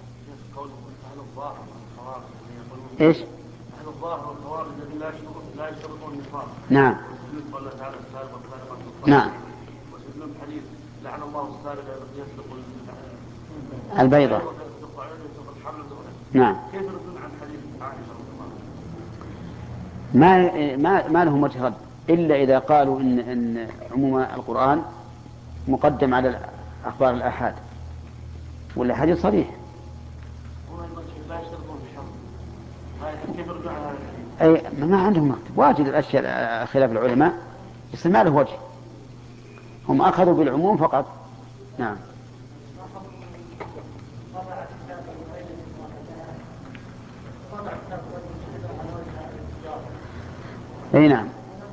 ايش؟ نعم نعم البيضة. نعم ما ما ما لهم وجه رد إلا إذا قالوا إن إن عموم القرآن مقدم على أخبار الآحاد، والأحاديث صريح. أي ما عندهم وقت، واجد الأشياء خلاف العلماء بس ما له وجه، هم أخذوا بالعموم فقط. نعم. اي نعم.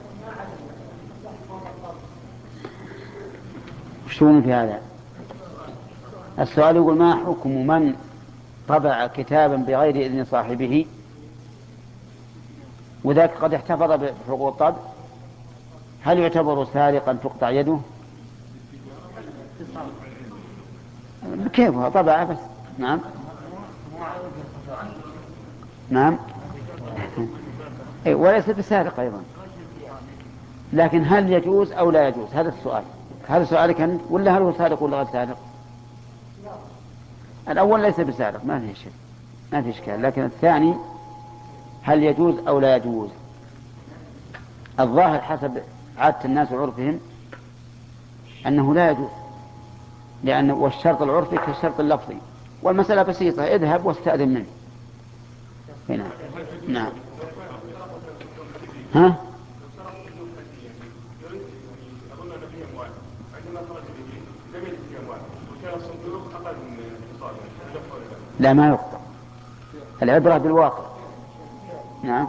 شلون في هذا السؤال؟ يقول ما حكم من طبع كتابا بغير إذن صاحبه وذاك قد احتفظ بحقوق الطبع، هل يعتبر سارقا تقطع يده؟ كيف طبعه بس. نعم نعم وليس بسارق أيضا، لكن هل يجوز أو لا يجوز؟ هذا السؤال. هذا سؤالك أنت ولا هل هو سارق ولا غير سارق؟ الأول ليس بسارق ما فيه شيء، ما فيه إشكال، لكن الثاني هل يجوز أو لا يجوز؟ الظاهر حسب عادة الناس وعرفهم أنه لا يجوز، لأن والشرط العرفي كالشرط اللفظي، والمسألة بسيطة، اذهب واستأذن منه. هنا. نعم. ها؟ لا ما يقطع، العبرة بالواقع. نعم.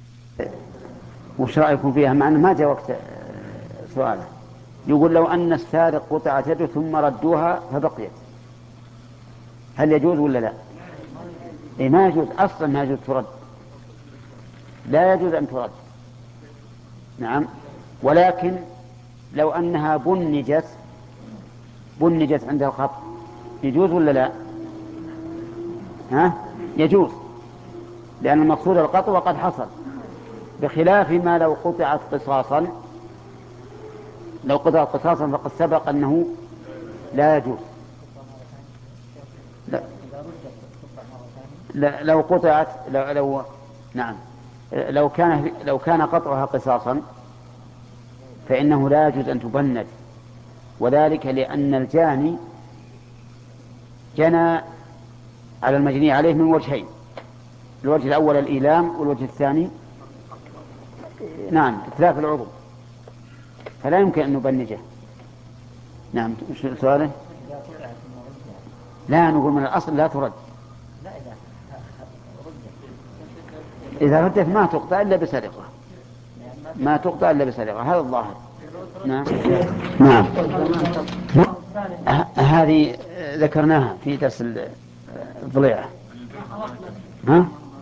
وش رأيكم فيها؟ مع أنه ما جاء وقت سؤاله. يقول لو أن السارق قطعت يده ثم ردوها فبقيت، هل يجوز ولا لا؟ إيه ما يجوز أصلا، ما يجوز ترد، لا يجوز أن ترد. نعم. ولكن لو أنها بنجت بنجت عند الخط يجوز ولا لا؟ ها؟ يجوز، لأن المقصود القطع وقد حصل، بخلاف ما لو قطعت قصاصا. لو قطعت قصاصا فقد سبق أنه لا يجوز. لا. لا لو قطعت لو, لو نعم لو كان لو كان قطعها قصاصا فإنه لا يجوز أن تبند، وذلك لأن الجاني جنى على المجني عليه من وجهين، الوجه الأول الإيلام والوجه الثاني نعم إتلاف العضو، فلا يمكن أن نبنجه. نعم. شو سؤاله؟ لا نقول من الأصل لا ترد، إذا ردت ما تقطع إلا بسرقة، ما تقطع إلا بسرقة، هذا الظاهر. نعم نعم. هذه ذكرناها في درس الضليعة. ها؟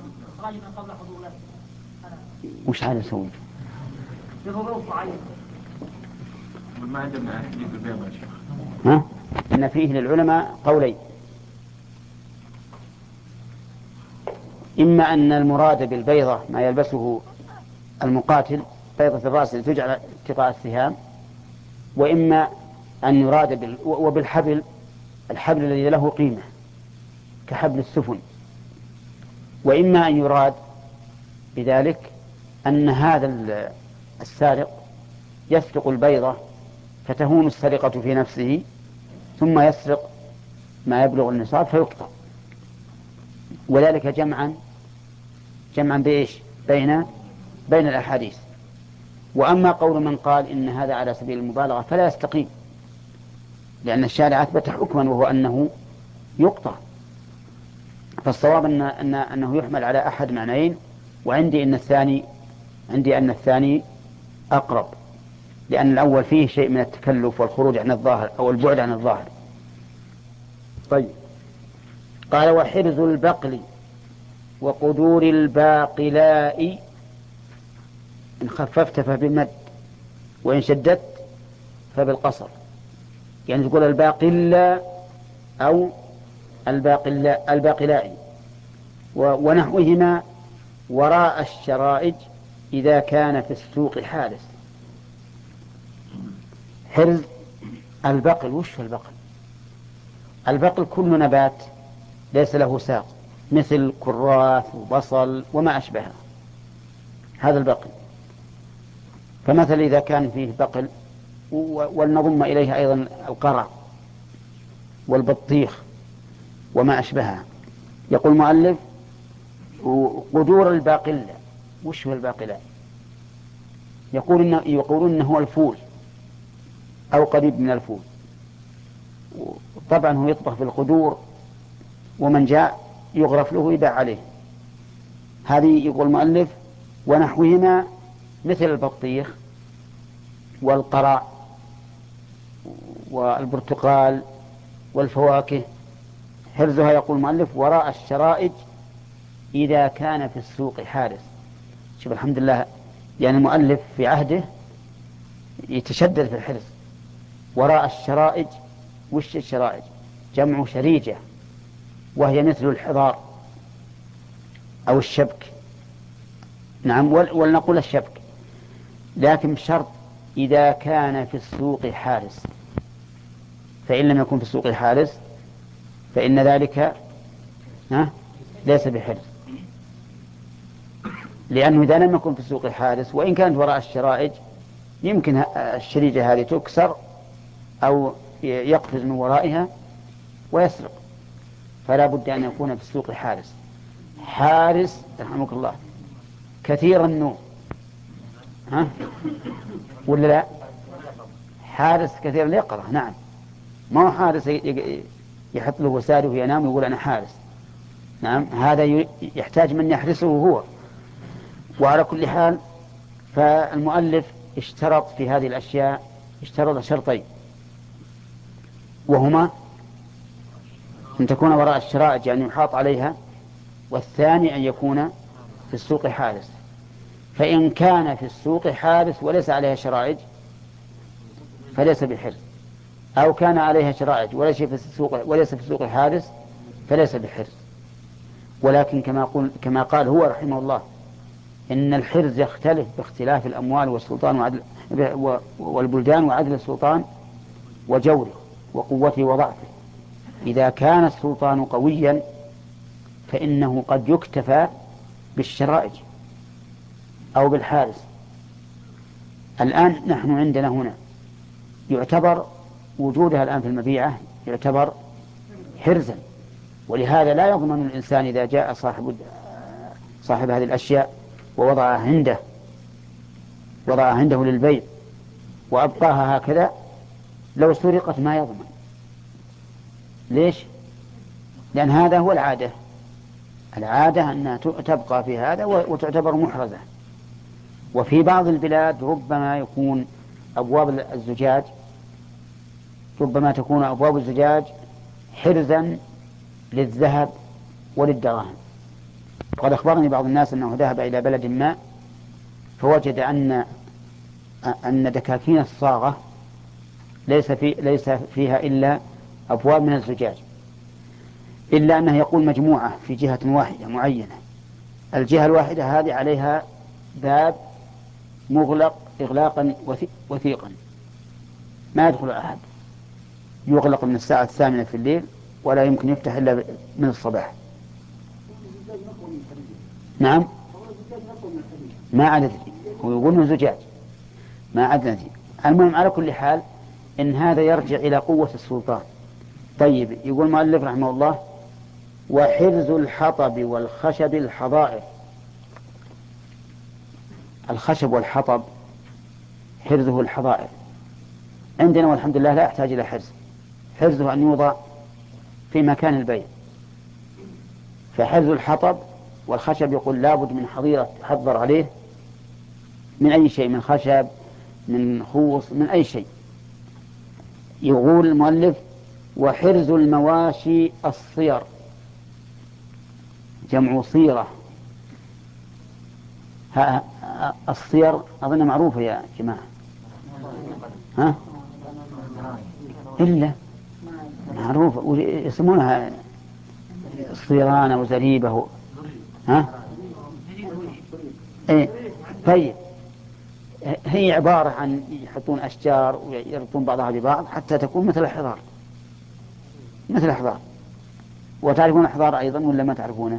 وش هذا يسوي؟ ها؟ إن فيه للعلماء قولين، إما أن المراد بالبيضة ما يلبسه المقاتل، بيضة الرأس تجعل اتقاء السهام، وإما أن يراد بال... وبالحبل، الحبل الذي له قيمة كحبل السفن، وإما أن يراد بذلك أن هذا السارق يسرق البيضة فتهون السرقة في نفسه ثم يسرق ما يبلغ النصاب فيقطع، وذلك جمعا جمعا بإيش بين بين الأحاديث. وأما قول من قال إن هذا على سبيل المبالغة فلا يستقيم، لأن الشارع أثبت حكما وهو أنه يقطع. فالصواب أن أن أنه يحمل على أحد معنيين، وعندي أن الثاني عندي أن الثاني أقرب، لأن الأول فيه شيء من التكلف والخروج عن الظاهر أو البعد عن الظاهر. طيب، قال وحرز البقل وقدور الباقلاء، إن خففت فبالمد وإن شددت فبالقصر، يعني تقول الباقلاء أو الباقلاء الباقلاء ونحوهما وراء الشرائج إذا كان في السوق حارس. حرز البقل، وش البقل؟ البقل كل نبات ليس له ساق، مثل كراث وبصل وما أشبهه، هذا البقل. فمثل إذا كان فيه بقل، ولنضم إليه أيضا القرع والبطيخ وما أشبهها، يقول المؤلف قدور الباقلة. وش هو الباقلة؟ يقول إنه يقولون إنه هو الفول أو قريب من الفول، طبعا هو يطبخ في القدور، ومن جاء يغرف له ويباع عليه. هذه يقول المؤلف ونحوهما مثل البطيخ والقرع والبرتقال والفواكه، حرزها يقول المؤلف وراء الشرائج إذا كان في السوق حارس. شوف الحمد لله، يعني المؤلف في عهده يتشدد في الحرز. وراء الشرائج، وش الشرائج؟ جمع شريجة، وهي مثل الحضار أو الشبك. نعم، ولنقول الشبك، لكن بشرط إذا كان في السوق حارس، فإن لم يكن في السوق حارس فإن ذلك ها ليس بحرز، لأنه إذا لم يكن في السوق حارس وإن كانت وراء الشرائج يمكن الشريجة هذه تكسر أو يقفز من ورائها ويسرق، فلا بد أن يكون في السوق حارس. حارس رحمك الله كثير النوم، ها ولا لا؟ حارس كثير اليقظة، نعم، ما هو حارس يحط له وساده وينام ويقول أنا حارس، نعم، هذا يحتاج من يحرسه هو. وعلى كل حال فالمؤلف اشترط في هذه الأشياء اشترط شرطين، وهما أن تكون وراء الشرائج يعني يحاط عليها، والثاني أن يكون في السوق حارس. فإن كان في السوق حارس وليس عليها شرائج فليس بحرز، أو كان عليها شرائج وليس في السوق وليس في السوق حارس فليس بحرز. ولكن كما قل كما قال هو رحمه الله إن الحرز يختلف باختلاف الأموال والسلطان وعدل والبلدان وعدل السلطان وجوره وقوته وضعفه. إذا كان السلطان قويا فإنه قد يكتفى بالشرائج أو بالحارس. الآن نحن عندنا هنا يعتبر وجودها الآن في المبيعة يعتبر حرزا، ولهذا لا يضمن الإنسان إذا جاء صاحب صاحب هذه الأشياء ووضعها عنده وضعها عنده للبيع وأبقاها هكذا لو سرقت ما يضمن. ليش؟ لأن هذا هو العادة، العادة أنها تبقى في هذا وتعتبر محرزة. وفي بعض البلاد ربما يكون أبواب الزجاج ربما تكون أبواب الزجاج حرزا للذهب وللدراهم. قد أخبرني بعض الناس أنه ذهب إلى بلد ما فوجد أن أن دكاكين الصاغة ليس في ليس فيها إلا أبواب من الزجاج، إلا أنه يقول مجموعة في جهة واحدة معينة، الجهة الواحدة هذه عليها باب مغلق إغلاقا وثيقا ما يدخل أحد، يغلق من الساعة الثامنة في الليل ولا يمكن يفتح إلا من الصباح. نعم، ما عاد ندري، هو يقول انه زجاج ما عاد ندري. المهم على كل حال إن هذا يرجع إلى قوة السلطان، طيب، يقول المؤلف رحمه الله: وحرز الحطب والخشب الحظائر. الخشب والحطب حرزه الحظائر عندنا والحمد لله لا يحتاج إلى حرز. حرزه أن يوضع في مكان البيع. فحرز الحطب والخشب يقول لابد من حظيرة تحضر عليه من أي شيء، من خشب، من خوص، من أي شيء. يقول المؤلف: وحرز المواشي الصير، جمع صيرة. الصير أظن معروفة يا جماعة، ها؟ إلا معروفة، يسمونها صيران أو زريبة، ها؟ إيه. طيب، هي عبارة عن يحطون أشجار ويربطون بعضها ببعض حتى تكون مثل الحضار، مثل الحضار. وتعرفون الحضار أيضا ولا ما تعرفونه؟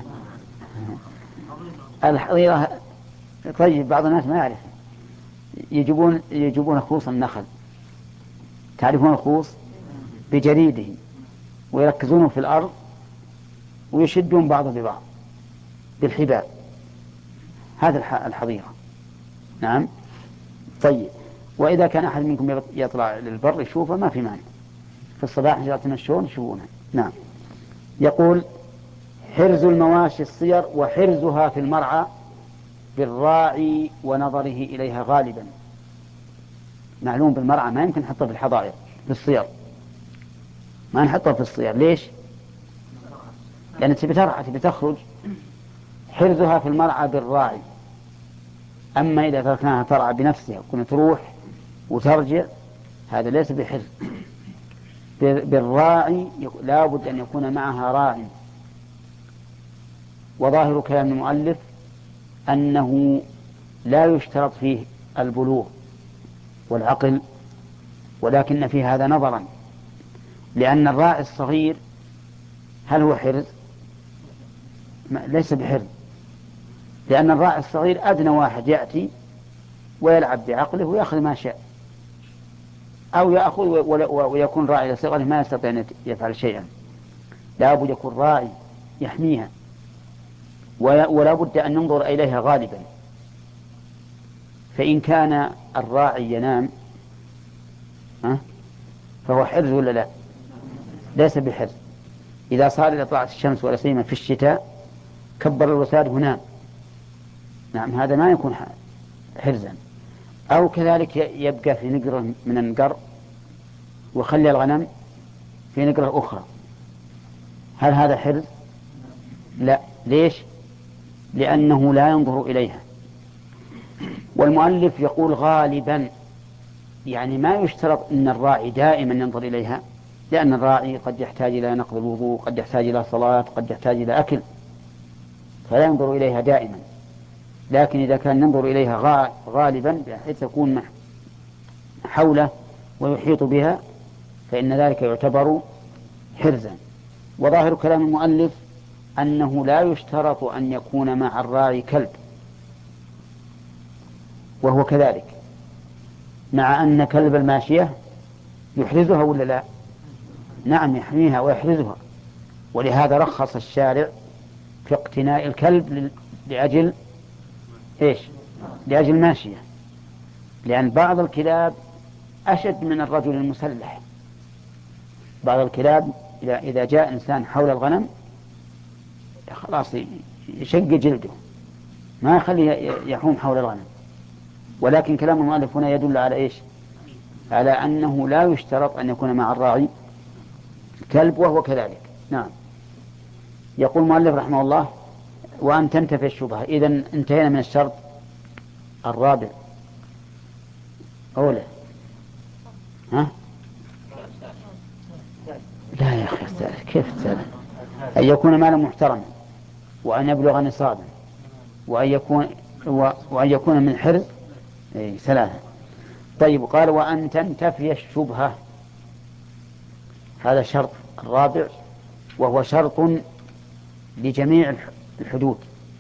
الحظيرة. طيب، بعض الناس ما يعرف. يجيبون يجيبون خوص النخل، تعرفون الخوص؟ بجريده، ويركزونه في الأرض ويشدون بعضه ببعض بالحبال. هذا الحظيرة. نعم. طيب، وإذا كان أحد منكم يطلع للبر يشوفه ما في مانع، في الصباح إذا تمشون يشوفونه. نعم. يقول: حرز المواشي الصير، وحرزها في المرعى بالراعي ونظره إليها غالبا. معلوم بالمرعى ما يمكن نحطه في الحظائر، في الصير ما نحطه في الصير. ليش؟ لأن تبي ترعى، تبي تخرج. حرزها في المرعى بالراعي. أما إذا تركناها ترعى بنفسها كنا تروح وترجع، هذا ليس بحرز. بالراعي لا بد أن يكون معها راعي. وظاهر كلام المؤلف أنه لا يشترط فيه البلوغ والعقل، ولكن في هذا نظرا، لأن الراعي الصغير هل هو حرز؟ ليس بحرز، لأن الراعي الصغير أدنى واحد يأتي ويلعب بعقله ويأخذ ما شاء، أو يأخذ ويكون راعي لصغره ما يستطيع أن يفعل شيئا. لا بد يكون راعي يحميها، ولا بد أن ننظر إليها غالبا. فإن كان الراعي ينام فهو حرز ولا لا؟ ليس بحرز. إذا صار إذا طلعت الشمس ولا سيما في الشتاء كبر الوساد هناك، نعم، هذا ما يكون حرزا. أو كذلك يبقى في نقرة من النقر وخلي الغنم في نقرة أخرى، هل هذا حرز؟ لا. ليش؟ لأنه لا ينظر إليها. والمؤلف يقول غالبا، يعني ما يشترط أن الراعي دائما ينظر إليها، لأن الراعي قد يحتاج إلى نقض الوضوء، قد يحتاج إلى صلاة، قد يحتاج إلى أكل، فلا ينظر إليها دائما. لكن إذا كان ينظر إليها غالبا بحيث يكون حوله ويحيط بها فإن ذلك يعتبر حرزا. وظاهر كلام المؤلف أنه لا يشترط أن يكون مع الراعي كلب، وهو كذلك، مع أن كلب الماشية يحرزها ولا لا؟ نعم، يحميها ويحرزها. ولهذا رخص الشارع في اقتناء الكلب لأجل إيش؟ لأجل الماشية، لأن بعض الكلاب أشد من الرجل المسلح. بعض الكلاب إذا جاء إنسان حول الغنم خلاص يشق جلده، ما يخليه يحوم حول الغنم. ولكن كلام المؤلف هنا يدل على إيش؟ على أنه لا يشترط أن يكون مع الراعي كلب، وهو كذلك. نعم. يقول المؤلف رحمه الله: وأن تنتفي الشبهة. إذن انتهينا من الشرط الرابع. أولا ها؟ لا يا أخي الثالث، كيف الثالث؟ أن يكون مالا محترما، وأن يبلغ نصابا، وأن يكون وأن يكون من حرز. إيه، ثلاثة. طيب، قال: وأن تنتفي الشبهة. هذا الشرط الرابع، وهو شرط لجميع الحدود،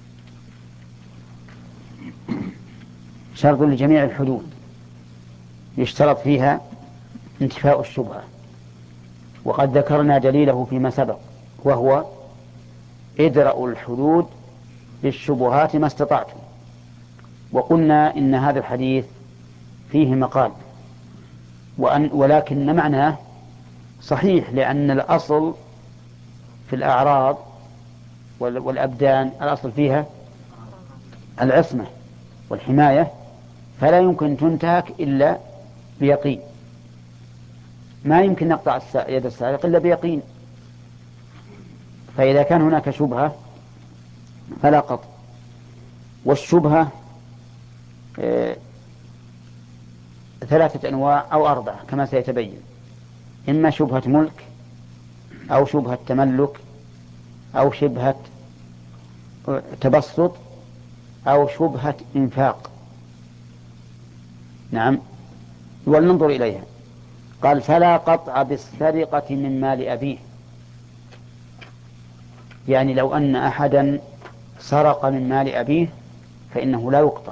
شرط لجميع الحدود يشترط فيها انتفاء الشبهة. وقد ذكرنا دليله فيما سبق، وهو ادرأوا الحدود بالشبهات ما استطعتم. وقلنا إن هذا الحديث فيه مقال، وأن ولكن معناه صحيح، لأن الأصل في الأعراض والأبدان الأصل فيها العصمة والحماية، فلا يمكن تنتهك إلا بيقين. ما يمكن نقطع يد السارق إلا بيقين، فإذا كان هناك شبهة فلا قطع. والشبهة آه ثلاثة أنواع أو أربعة كما سيتبين: إما شبهة ملك، أو شبهة تملك، أو شبهة تبسط، أو شبهة إنفاق. نعم، ولننظر إليها. قال: فلا قطع بالسرقة من مال أبيه. يعني لو أن أحدا سرق من مال أبيه فإنه لا يقطع.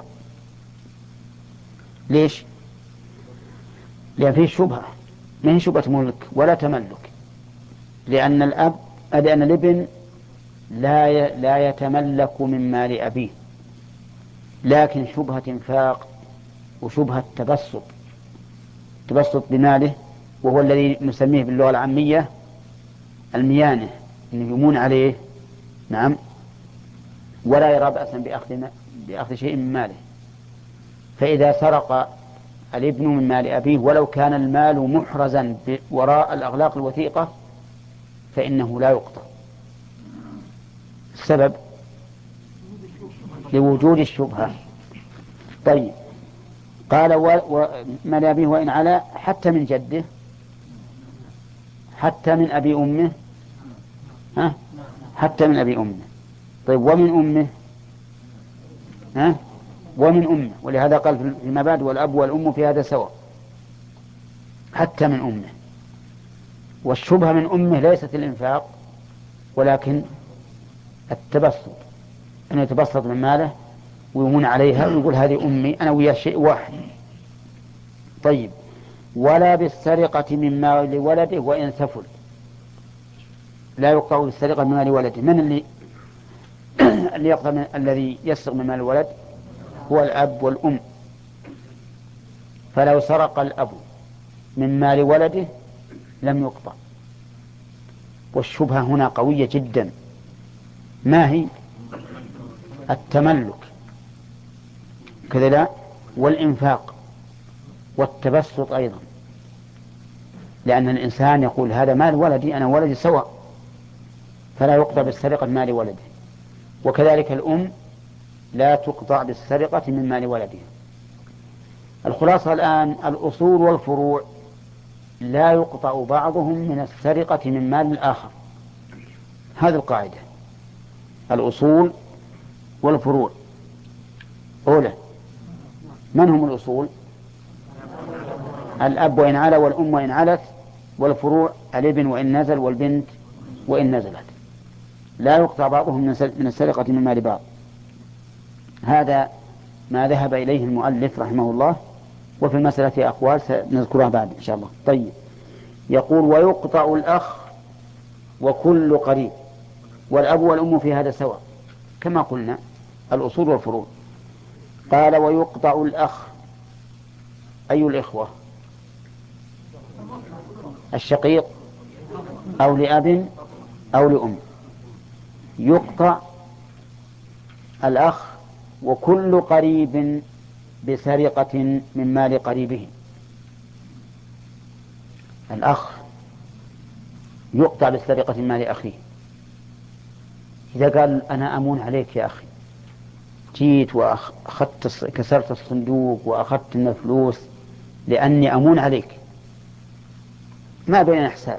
ليش؟ لأن فيه شبهة، ما هي شبهة ملك ولا تملك، لأن الأب لأن الابن لا لا يتملك من مال أبيه، لكن شبهة إنفاق وشبهة تبسط تبسط بماله، وهو الذي نسميه باللغة العامية الميانة، إنه يمون عليه. نعم، ولا يرى بأسا بأخذ بأخذ شيء من ماله. فإذا سرق الابن من مال أبيه ولو كان المال محرزا وراء الأغلاق الوثيقة فإنه لا يقطع. السبب لوجود الشبهة. طيب، قال: ومال أبيه وإن علا، حتى من جده، حتى من أبي أمه، ها؟ حتى من أبي أمه. طيب، ومن أمه، ها؟ ومن أمه. ولهذا قال في المبادئ: والأب والأم في هذا سواء. حتى من أمه. والشبهة من أمه ليست الإنفاق ولكن التبسط، أن يتبسط من ماله ويمون عليها ويقول: هذه أمي، أنا ويا شيء واحد. طيب، ولا بالسرقة من مال ولده وإن سفل. لا يقطع بالسرقة من مال ولده. من اللي اللي يقطع من الذي يسرق من مال الولد؟ هو الأب والأم. فلو سرق الأب من مال ولده لم يقطع. والشبهة هنا قوية جدا. ما هي؟ التملك كذا، لا، والإنفاق والتبسط أيضا، لأن الإنسان يقول: هذا مال ولدي، أنا ولدي سواء، فلا يقطع بالسرقة من مال ولده. وكذلك الأم لا تقطع بالسرقة من مال ولدها. الخلاصة الآن: الأصول والفروع لا يقطع بعضهم من السرقة من مال الآخر. هذه القاعدة. الأصول والفروع. أولى، من هم الأصول؟ الأب وإن علا والأم وإن علت، والفروع الابن وإن نزل والبنت وإن نزلت. لا يقطع بعضهم من السرقة من مال بعض. هذا ما ذهب إليه المؤلف رحمه الله، وفي المسألة أقوال سنذكرها بعد إن شاء الله. طيب، يقول: ويقطع الأخ وكل قريب، والأب والأم في هذا سواء، كما قلنا الأصول والفروع. قال: ويقطع الأخ. أي الإخوة؟ الشقيق أو لأب أو لأم. يقطع الأخ وكل قريب بسرقة من مال قريبه. الأخ يقطع بالسرقة من مال أخيه. إذا قال: أنا أمون عليك يا أخي، جيت وأخذت كسرت الصندوق وأخذت من الفلوس لأني أمون عليك، ما بين حساب.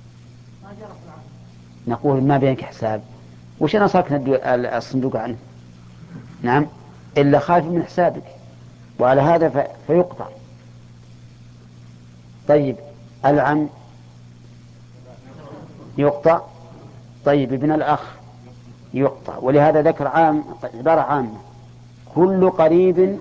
نقول: ما بينك حساب، وش أنا صارك الصندوق عنه؟ نعم، إلا خايف من حسابك، وعلى هذا فيقطع. طيب، العم يقطع. طيب، ابن الأخ يقطع. ولهذا ذكر عام عبارة عامة: كل قريب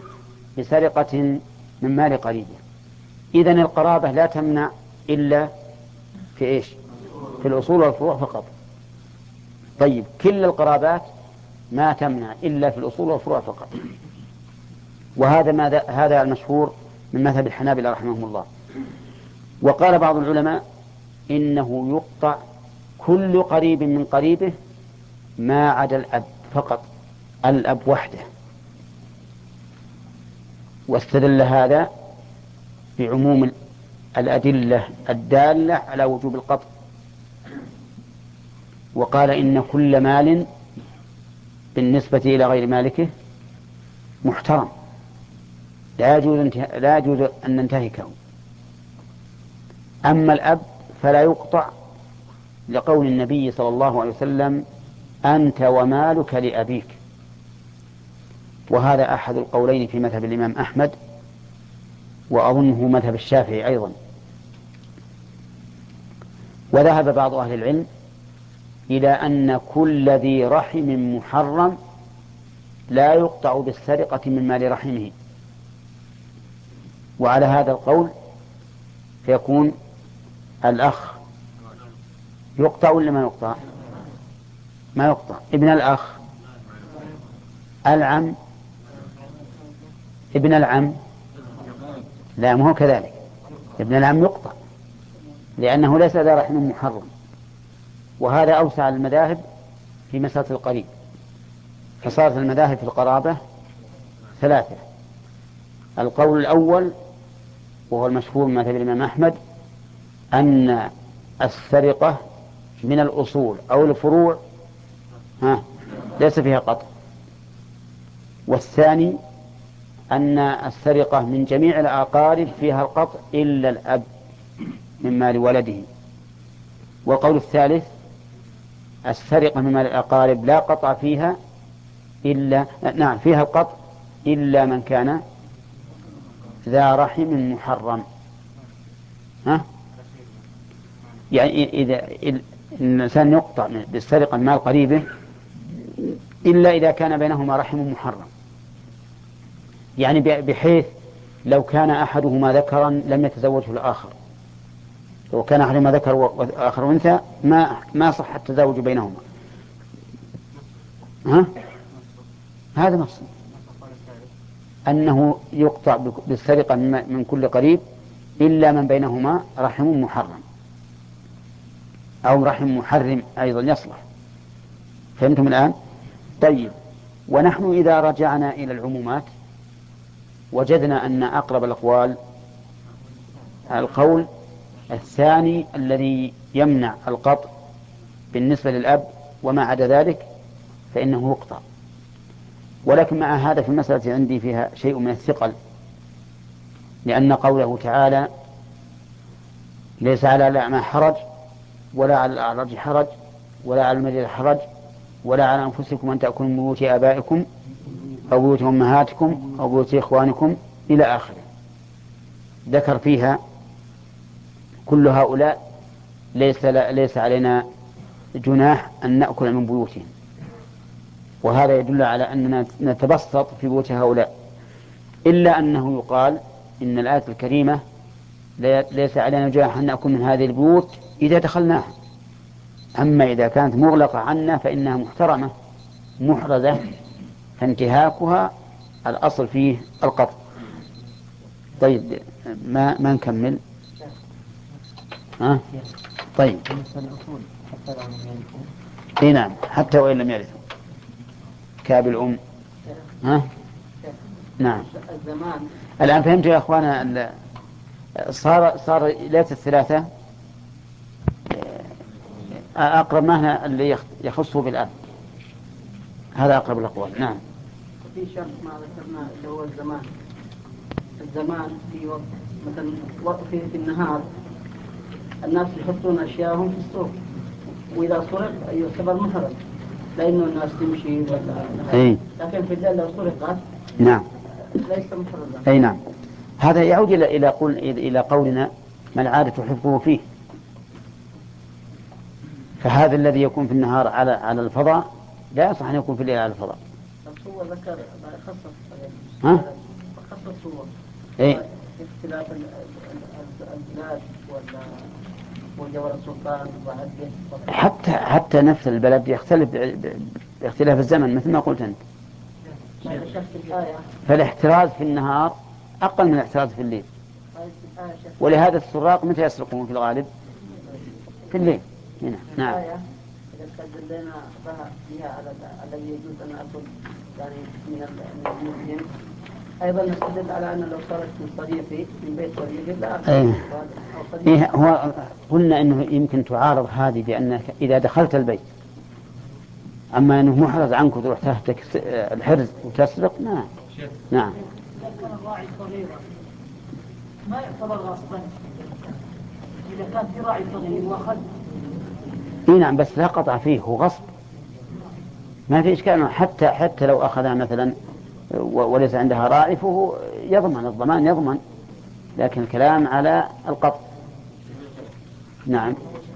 بسرقة من مال قريبه. إذن القرابة لا تمنع إلا في إيش؟ في الأصول والفروع فقط. طيب كل القرابات ما تمنع إلا في الأصول والفروع فقط، وهذا ماذا هذا المشهور من مذهب الحنابلة رحمهم الله. وقال بعض العلماء إنه يقطع كل قريب من قريبه ما عدا الأب فقط، الأب وحده. واستدل هذا بعموم الأدلة الدالة على وجوب القطع، وقال إن كل مال بالنسبة إلى غير مالكه محترم لا يجوز لا يجوز أن ننتهكه. أما الأب فلا يقطع لقول النبي صلى الله عليه وسلم أنت ومالك لأبيك، وهذا أحد القولين في مذهب الإمام أحمد، وأظنه مذهب الشافعي أيضا. وذهب بعض أهل العلم إلى أن كل ذي رحم محرم لا يقطع بالسرقة من مال رحمه، وعلى هذا القول فيكون الأخ يقطع ولا ما يقطع؟ ما يقطع. ابن الأخ، العم، ابن العم لا، ما هو كذلك. ابن العم يقطع لأنه ليس ذا رحم محرم، وهذا أوسع المذاهب في مسألة القريب. فصارت المذاهب في القرابة ثلاثة: القول الأول وهو المشهور من مذهب الإمام أحمد أن السرقة من الأصول أو الفروع ها ليس فيها قطع. والثاني أن السرقة من جميع الأقارب فيها القطع إلا الأب من مال ولده. والقول الثالث السرقة من مال الأقارب لا قطع فيها إلا نعم فيها القطع إلا من كان ذا رحم محرم. ها؟ يعني إذا الإنسان يقطع بالسرقة من مال قريبه إلا إذا كان بينهما رحم محرم، يعني بحيث لو كان أحدهما ذكرا لم يتزوجه الآخر، لو كان أحدهما ذكر وآخر أنثى ما ما صح التزاوج بينهما. ها؟ هذا مقصود أنه يقطع بالسرقة من كل قريب إلا من بينهما رحم محرم أو رحم محرم أيضا يصلح. فهمتم الآن؟ طيب، ونحن إذا رجعنا إلى العمومات وجدنا أن أقرب الأقوال القول الثاني الذي يمنع القطع بالنسبة للأب، وما عدا ذلك فإنه يقطع. ولكن مع هذا في المسألة عندي فيها شيء من الثقل، لأن قوله تعالى ليس على الأعمى حرج ولا على الأعرج حرج ولا على المريض حرج ولا على أنفسكم أن تأكلوا من بيوت آبائكم أو بيوت أمهاتكم أو بيوت إخوانكم إلى آخره، ذكر فيها كل هؤلاء ليس, ليس علينا جناح أن نأكل من بيوتهم، وهذا يدل على أننا نتبسط في بيوت هؤلاء. إلا أنه يقال إن الآية الكريمة ليس علينا جناح أن نأكل من هذه البيوت إذا دخلناها، أما إذا كانت مغلقة عنا فإنها محترمة محرزة، فانتهاكها الأصل فيه القطع. طيب ما ما نكمل. ها؟ طيب اي نعم حتى وإن لم يرثوا كاب الأم. ها؟ نعم. الآن فهمت يا أخوانا. صار صار ليلة الثلاثة أقرب معنى اللي يخصه بالآن، هذا أقرب الأقوال. نعم. في شرط ما ذكرنا اللي هو الزمان. الزمان في وقت مثلا وقت في, في النهار الناس يحطون أشياءهم في السوق، وإذا سرق يعتبر محرم لأنه الناس تمشي ولا. لكن في الليل لو سرقت نعم ليس محرما. أي نعم. هذا يعود إلى إلى قول إلى قولنا ما العادة حفظه فيه. فهذا الذي يكون في النهار على على الفضاء لا يصح أن يكون في الليل على الفضاء. هو ذكر خصص ها؟ خصص هو إيه؟ اختلاف البلاد ولا وجبل السلطان وعده. حتى حتى نفس البلد يختلف باختلاف الزمن مثل ما قلت أنت. فالاحتراز في النهار أقل من الاحتراز في الليل، ولهذا السراق متى يسرقون في الغالب؟ في الليل. هنا نعم. إذا استدلنا بها فيها على الذي يجوز أن أكل يعني من المسلم، أيضا نستدل على أن لو خرجت من صديقي من بيت صديقي لا أكل. أيه. إيه هو قلنا أنه يمكن تعارض هذه بأنك إذا دخلت البيت، أما أنه محرز عنك وتروح تحتك الحرز وتسرق. نعم نعم. كان الراعي صغيرا ما يعتبر غصبا إذا كان في راعي صغير وأخذ. إيه نعم، بس لا قطع فيه، هو غصب ما في إشكال. حتى حتى لو أخذها مثلا وليس عندها راعي فهو يضمن، الضمان يضمن، لكن الكلام على القطع. نعم.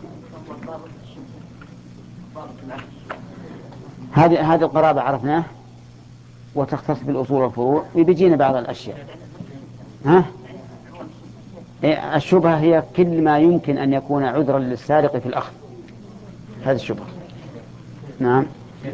هذه هذه القرابة عرفناه، وتختص بالأصول والفروع، وبيجينا بعض الأشياء. ها؟ إيه الشبهة هي كل ما يمكن أن يكون عذرا للسارق في الأخذ، هذه الشبهة. نعم.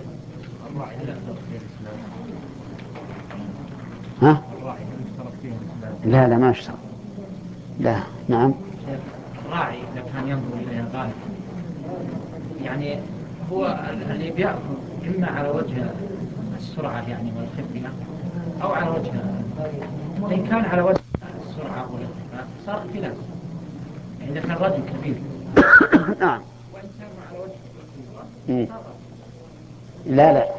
ها؟ لا لا ما اشترط. لا. نعم. الراعي إذا كان ينظر إلى الغالب يعني هو اللي بيأخذ إما على وجه السرعة يعني والخفية أو على وجه، إن كان على وجه السرعة والخفية صار اختلاف. يعني إذا كان رجل كبير نعم. وإن كان على وجه القوة لا لا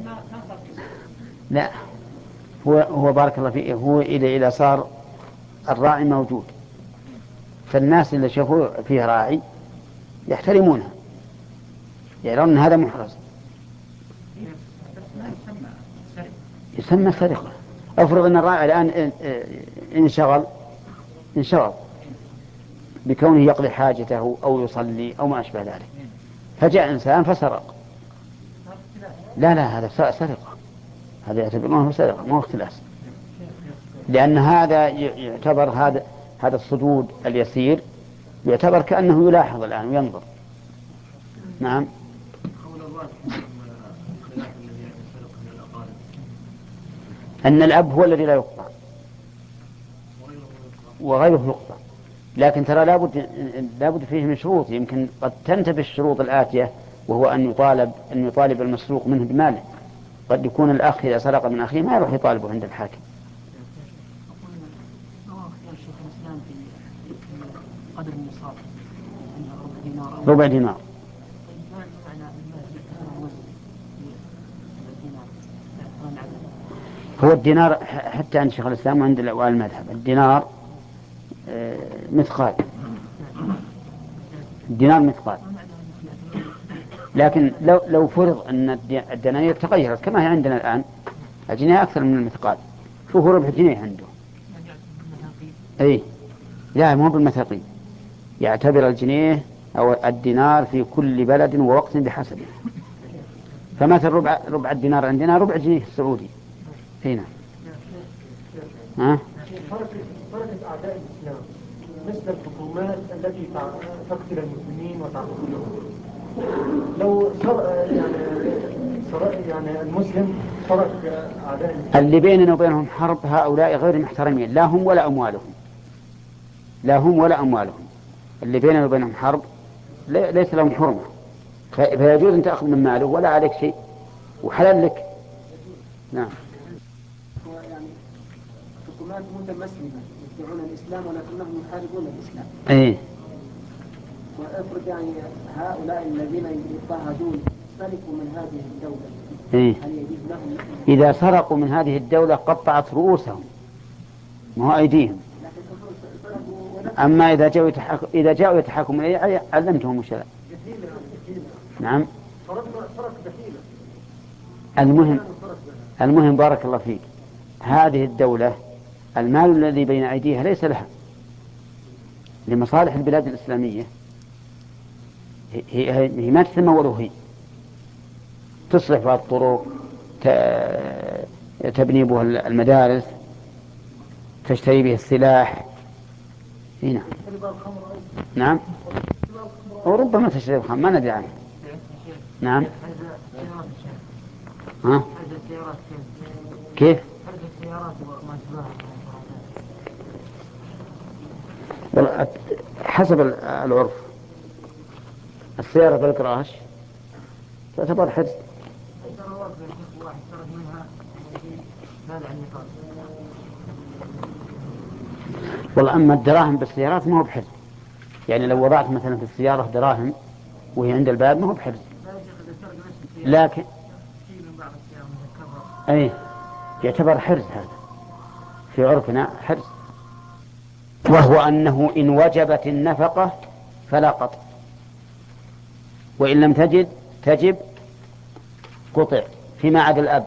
لا هو هو بارك الله فيه، هو إذا إذا صار الراعي موجود فالناس اللي شافوا فيه راعي يحترمونه، يرون أن هذا محرز، يسمى سرقة. أفرض أن الراعي الآن انشغل انشغل بكونه يقضي حاجته أو يصلي أو ما أشبه ذلك، فجاء إنسان فسرق. لا لا هذا سرقة، هذا يعتبرونه سرقة ما هو اختلاس، لأن هذا يعتبر هذا هذا الصدود اليسير يعتبر كأنه يلاحظ الآن وينظر. نعم. أن الأب هو الذي لا يقطع وغيره يقطع، لكن ترى لابد لابد فيه من شروط، يمكن قد تنتبه الشروط الآتية، وهو أن يطالب أن يطالب المسروق منه بماله. قد يكون الأخ إذا سرق من أخيه ما يروح يطالبه عند الحاكم. ربع دينار. هو الدينار حتى عند شيخ الإسلام وعند المذهب الدينار مثقال، الدينار مثقال. لكن لو لو فرض أن الدنانير تغيرت كما هي عندنا الآن، الجنيه أكثر من المثقال، شوفوا ربع جنيه عنده. أي لا مو بالمثاقيل، يعتبر الجنيه أو الدينار في كل بلد ووقت بحسبه. فمثل ربع ربع الدينار عندنا ربع جنيه السعودي هنا. ها؟ فرقت أعداء الإسلام مثل الحكومات التي تقتل المسلمين وتعتقلهم. لو صر يعني صر يعني المسلم فرق أعداء الإسلام اللي بيننا وبينهم حرب، هؤلاء غير محترمين، لا هم ولا أموالهم، لا هم ولا أموالهم. اللي بيننا وبينهم حرب ليس لهم حرمة، فيجوز أن تأخذ من ماله ولا عليك شيء وحلال لك. نعم. يعني حكومات متمسلمة يدعون الإسلام ولكنهم يحاربون الإسلام. إيه. وافرض يعني هؤلاء الذين يضطهدون سرقوا من هذه الدولة. إيه. هل يجوز لهم؟ إذا سرقوا من هذه الدولة قطعت رؤوسهم ما هو أيديهم. أما إذا جاءوا يتحكم إذا جاءوا يتحكمون إليه علمتهم الشرع. نعم. المهم المهم بارك الله فيك، هذه الدولة المال الذي بين أيديها ليس لها، لمصالح البلاد الإسلامية. هي, هي ما تتمول، هي تصلح بها الطرق، تبني بها المدارس، تشتري به السلاح. هنا. نعم. أو ربما تشتري بخام ما ندري عنه. نعم. ها؟ كيف؟ حسب العرف السيارة بالكراش تعتبر حرز. والله أما الدراهم بالسيارات ما هو بحرز، يعني لو وضعت مثلا في السيارة دراهم وهي عند الباب ما هو بحرز، لكن أي يعتبر حرز، هذا في عرفنا حرز. وهو أنه إن وجبت النفقة فلا قطع، وإن لم تجد تجب قطع، فيما عدا الأب.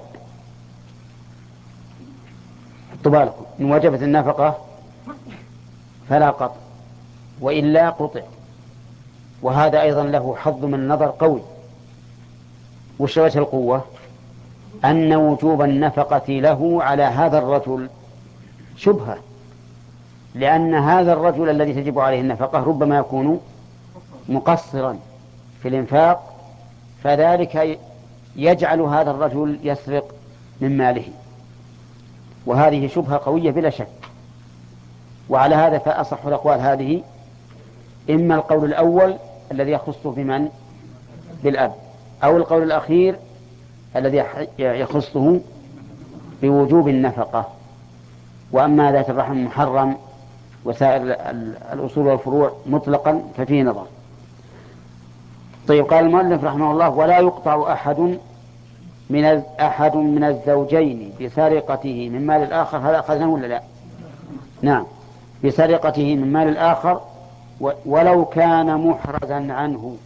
حطوا بالكم، إن وجبت النفقة فلا قطع وإلا قطع. وهذا أيضا له حظ من النظر قوي. وش وجه القوة؟ أن وجوب النفقة له على هذا الرجل شبهة، لأن هذا الرجل الذي تجب عليه النفقة ربما يكون مقصرا في الإنفاق، فذلك يجعل هذا الرجل يسرق من ماله، وهذه شبهة قوية بلا شك. وعلى هذا فأصح الأقوال هذه إما القول الأول الذي يخصه بمن؟ بالأب، أو القول الأخير الذي يخصه بوجوب النفقة. وأما ذات الرحم محرم وسائر الأصول والفروع مطلقا ففيه نظر. طيب، قال المؤلف رحمه الله: ولا يقطع أحد من أحد من الزوجين بسرقته من مال الآخر. هذا أخذناه ولا لا؟ نعم، بسرقته من مال الآخر ولو كان محرزا عنه.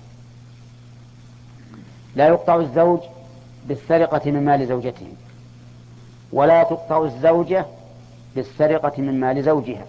لا يقطع الزوج بالسرقة من مال زوجته، ولا تقطع الزوجة بالسرقة من مال زوجها.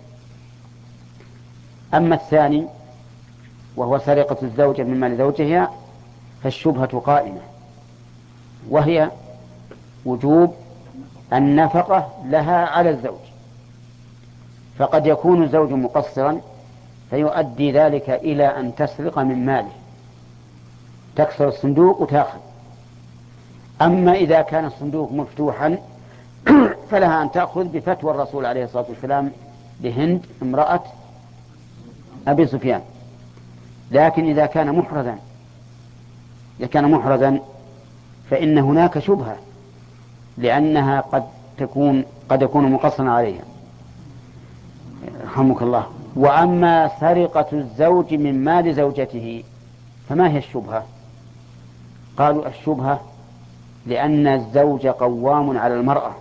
أما الثاني وهو سرقة الزوجة من مال زوجها فالشبهة قائمة، وهي وجوب النفقة لها على الزوج. فقد يكون الزوج مقصرا فيؤدي ذلك إلى أن تسرق من ماله، تكسر الصندوق وتأخذ. أما إذا كان الصندوق مفتوحا فلها أن تأخذ بفتوى الرسول عليه الصلاة والسلام لهند امرأة أبي سفيان. لكن إذا كان محرزا إذا كان محرزا فإن هناك شبهة، لأنها قد تكون قد يكون مقصرا عليها. رحمك الله. وأما سرقة الزوج من مال زوجته فما هي الشبهة؟ قالوا الشبهة لأن الزوج قوام على المرأة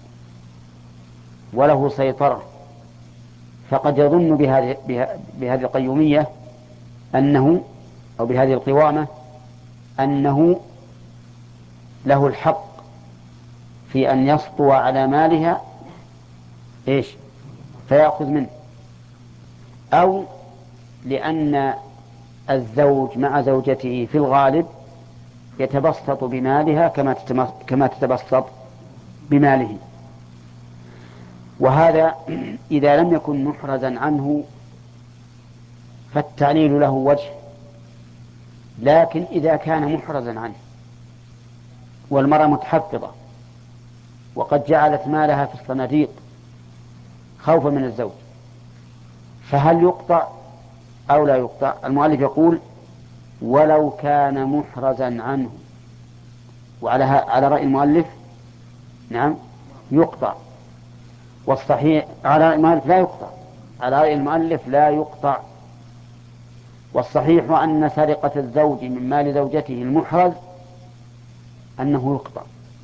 وله سيطرة، فقد يظن بهذه بهذه القيومية أنه أو بهذه القوامة أنه له الحق في أن يسطو على مالها إيش فيأخذ منه، أو لأن الزوج مع زوجته في الغالب يتبسط بمالها كما تتبسط بماله. وهذا إذا لم يكن محرزا عنه فالتعليل له وجه، لكن إذا كان محرزا عنه والمرأة متحفظة وقد جعلت مالها في الصناديق خوفا من الزوج فهل يقطع أو لا يقطع؟ المؤلف يقول ولو كان محرزا عنه، وعلى على رأي المؤلف نعم يقطع، والصحيح على رأي المؤلف لا يقطع، على رأي المؤلف لا يقطع. والصحيح أن سرقة الزوج من مال زوجته المحرز أنه يقطع.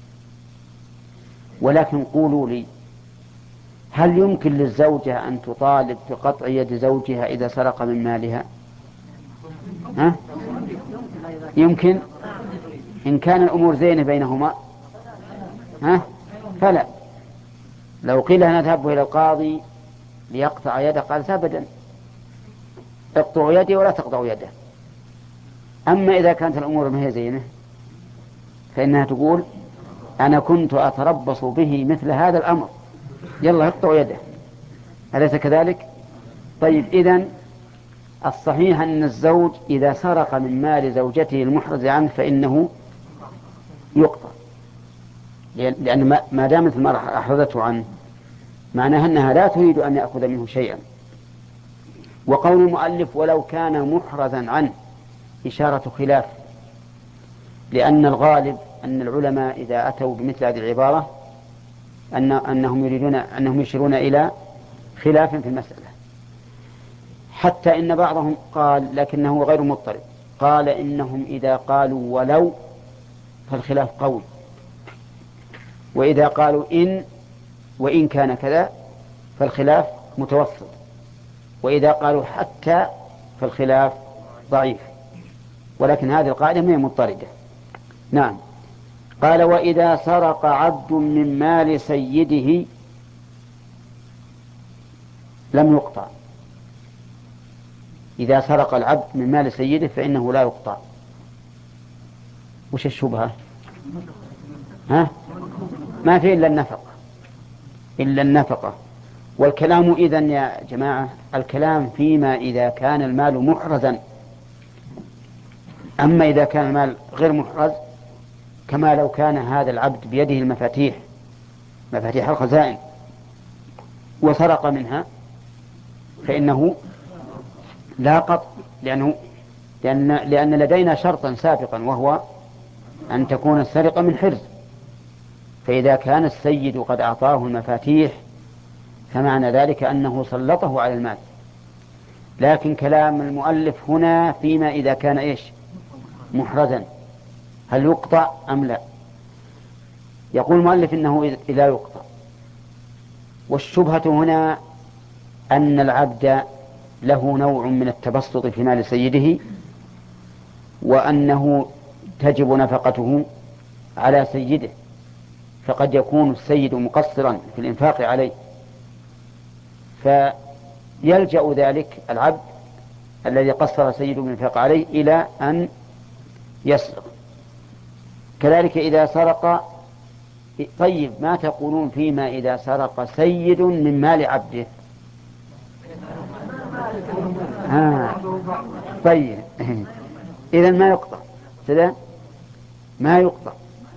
ولكن قولوا لي، هل يمكن للزوجة أن تطالب بقطع يد زوجها إذا سرق من مالها؟ ها؟ يمكن إن كان الأمور زينة بينهما، ها؟ فلا. لو قيل نذهب إلى القاضي ليقطع يده قال أبدا، اقطعوا يدي ولا تقطعوا يده. أما إذا كانت الأمور ما هي زينة فإنها تقول أنا كنت أتربص به مثل هذا الأمر، يلا اقطعوا يده. أليس كذلك؟ طيب، إذن الصحيح أن الزوج إذا سرق من مال زوجته المحرز عنه فإنه يقطع، لأن ما دامت المرأة أحرزته عنه معناها أنها لا تريد أن يأخذ منه شيئا. وقول المؤلف ولو كان محرزا عنه إشارة خلاف، لأن الغالب أن العلماء إذا أتوا بمثل هذه العبارة أن أنهم يريدون أنهم يشيرون إلى خلاف في المسألة، حتى إن بعضهم قال لكنه غير مضطرب، قال إنهم إذا قالوا ولو فالخلاف قوي، وإذا قالوا إن وإن كان كذا فالخلاف متوسط، وإذا قالوا حتى فالخلاف ضعيف، ولكن هذه القاعدة ما هي مضطردة. نعم. قال وإذا سرق عبد من مال سيده لم يقطع. إذا سرق العبد من مال سيده فإنه لا يقطع. وش الشبهة؟ ها؟ ما في إلا النفقة، إلا النفقة. والكلام إذن يا جماعة الكلام فيما إذا كان المال محرزا. أما إذا كان المال غير محرز كما لو كان هذا العبد بيده المفاتيح مفاتيح الخزائن وسرق منها فإنه لا قطع، لأنه لأن, لأن لدينا شرطا سابقا وهو أن تكون السرقة من حرز. فإذا كان السيد قد أعطاه المفاتيح فمعنى ذلك أنه سلطه على المال. لكن كلام المؤلف هنا فيما إذا كان إيش محرزا هل يقطع أم لا؟ يقول المؤلف إنه لا يقطع. والشبهة هنا أن العبد له نوع من التبسط في مال سيده، وأنه تجب نفقته على سيده، فقد يكون السيد مقصرا في الإنفاق عليه، فيلجأ ذلك العبد الذي قصر سيده بالإنفاق عليه إلى أن يسرق. كذلك إذا سرق. طيب ما تقولون فيما إذا سرق سيد من مال عبده؟ آه. طيب إذن ما يقطع سلام ما يقطع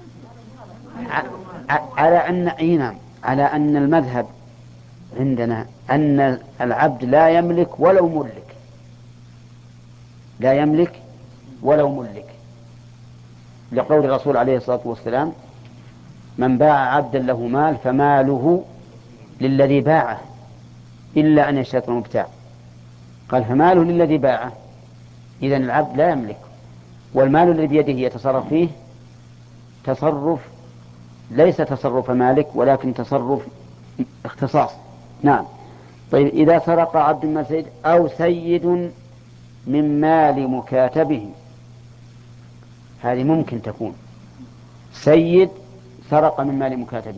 على أن إينا على أن المذهب عندنا أن العبد لا يملك ولو ملك، لا يملك ولو ملك، لقول الرسول عليه الصلاة والسلام من باع عبدا له مال فماله للذي باعه إلا أن يشترط المبتاع. قال فماله للذي باعه، إذن العبد لا يملك، والمال الذي بيده يتصرف فيه تصرف ليس تصرف مالك ولكن تصرف اختصاص. نعم. طيب إذا سرق عبد من سيد أو سيد من مال مكاتبه، هذه ممكن تكون سيد سرق من مال مكاتبه.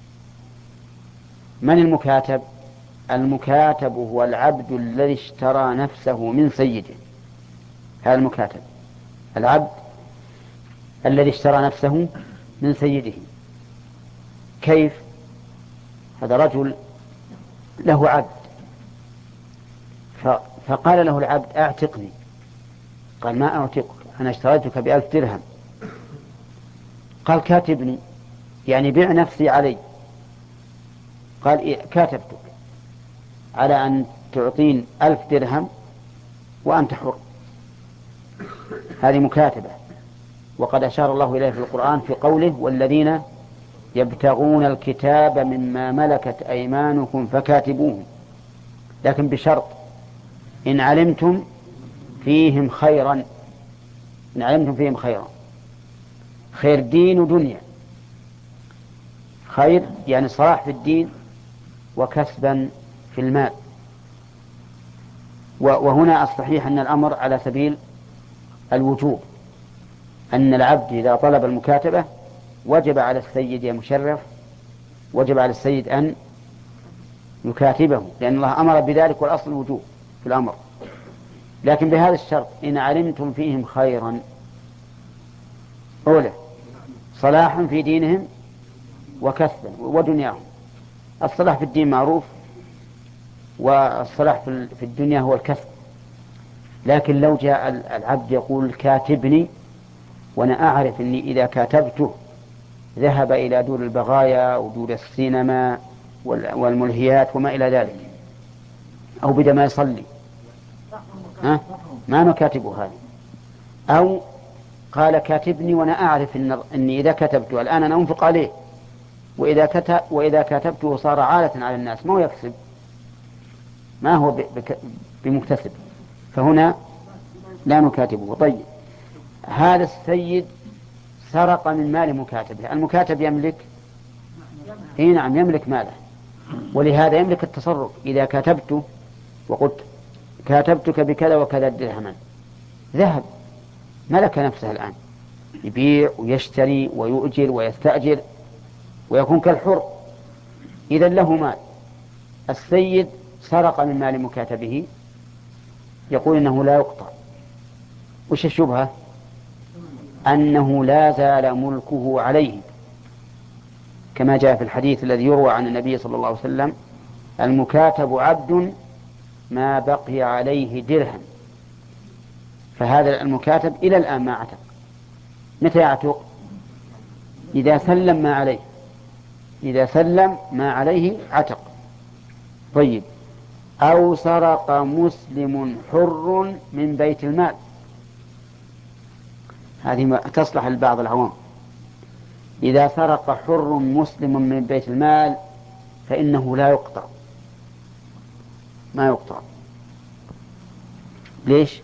من المكاتب؟ المكاتب هو العبد الذي اشترى نفسه من سيده، هذا المكاتب العبد الذي اشترى نفسه من سيده. كيف؟ هذا رجل له عبد فقال له العبد اعتقني، قال ما اعتقك انا اشتريتك بألف درهم. قال كاتبني يعني بيع نفسي علي. قال إيه؟ كاتبتك على أن تعطين ألف درهم وأنت حر. هذه مكاتبة، وقد أشار الله إليه في القرآن في قوله والذين يبتغون الكتاب مما ملكت أيمانكم فكاتبوهم، لكن بشرط إن علمتم فيهم خيرا، إن علمتم فيهم خيرا، خير دين ودنيا، خير يعني صلاح في الدين وكسبا في المال. وهنا الصحيح أن الأمر على سبيل الوجوب، أن العبد إذا طلب المكاتبة وجب على السيد يا مشرف وجب على السيد أن يكاتبه، لأن الله أمر بذلك والأصل الوجوب في الأمر، لكن بهذا الشرط إن علمتم فيهم خيرا، أولا صلاحا في دينهم وكسبا ودنياهم. الصلاح في الدين معروف، والصلاح في الدنيا هو الكسب. لكن لو جاء العبد يقول كاتبني وأنا أعرف أني إذا كاتبته ذهب إلى دور البغايا ودور السينما والملهيات وما إلى ذلك، أو بدأ ما يصلي، ها؟ ما نكاتبه هذا. أو قال كاتبني وأنا أعرف إن أني إذا كتبته الآن أنا أنفق عليه، وإذا كتب وإذا كتبته صار عالة على الناس، ما هو يكسب، ما هو بمكتسب، فهنا لا نكاتبه. طيب، هذا السيد سرق من مال مكاتبه، المكاتب يملك، اي نعم يملك ماله، ولهذا يملك التصرف. إذا كتبته وقلت كاتبتك بكذا وكذا درهما، ذهب ملك نفسه الآن، يبيع ويشتري ويؤجر ويستأجر ويكون كالحر، إذا له مال. السيد سرق من مال مكاتبه، يقول إنه لا يقطع. وش الشبهة؟ أنه لا زال ملكه عليه، كما جاء في الحديث الذي يروى عن النبي صلى الله عليه وسلم: المكاتب عبد ما بقي عليه درهم. فهذا المكاتب إلى الآن ما عتق. متى يعتق؟ إذا سلم ما عليه، إذا سلم ما عليه عتق. طيب، أو سرق مسلم حر من بيت المال، هذه تصلح لبعض العوام. إذا سرق حر مسلم من بيت المال فإنه لا يقطع، ما يقطع. ليش؟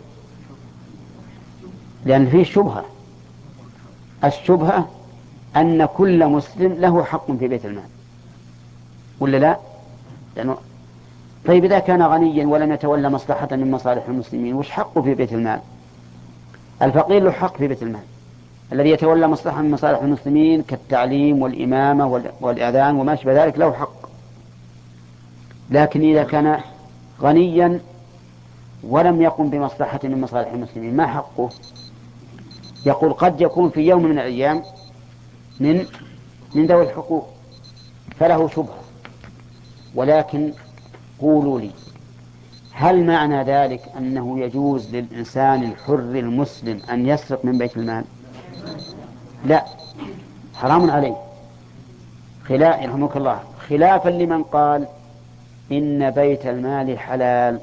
لأن فيه شبهة. الشبهة أن كل مسلم له حق في بيت المال، ولا لا؟ لأنه طيب إذا كان غنيا ولم يتولى مصلحة من مصالح المسلمين، وش حقه في بيت المال؟ الفقير له حق في بيت المال، الذي يتولى مصلحة من مصالح المسلمين كالتعليم والإمامة والإذان وما شابه ذلك له حق. لكن إذا كان غنيا ولم يقم بمصلحة من مصالح المسلمين، ما حقه؟ يقول قد يكون في يوم من الأيام من من ذوي الحقوق، فله شبهة. ولكن قولوا لي، هل معنى ذلك أنه يجوز للإنسان الحر المسلم أن يسرق من بيت المال؟ لا، حرام عليه، خلاف يرحمك الله، خلافا لمن قال إن بيت المال حلال.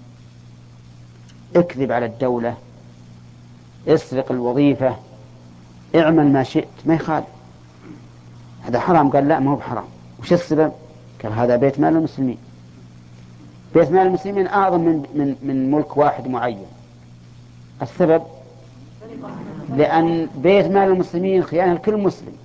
اكذب على الدولة، اسرق الوظيفة، اعمل ما شئت، ما يخالف، هذا حرام. قال لا، ما هو بحرام. وش السبب؟ قال هذا بيت مال المسلمين. بيت مال المسلمين أعظم من, من, من ملك واحد معين. السبب لأن بيت مال المسلمين خيانة لكل مسلم،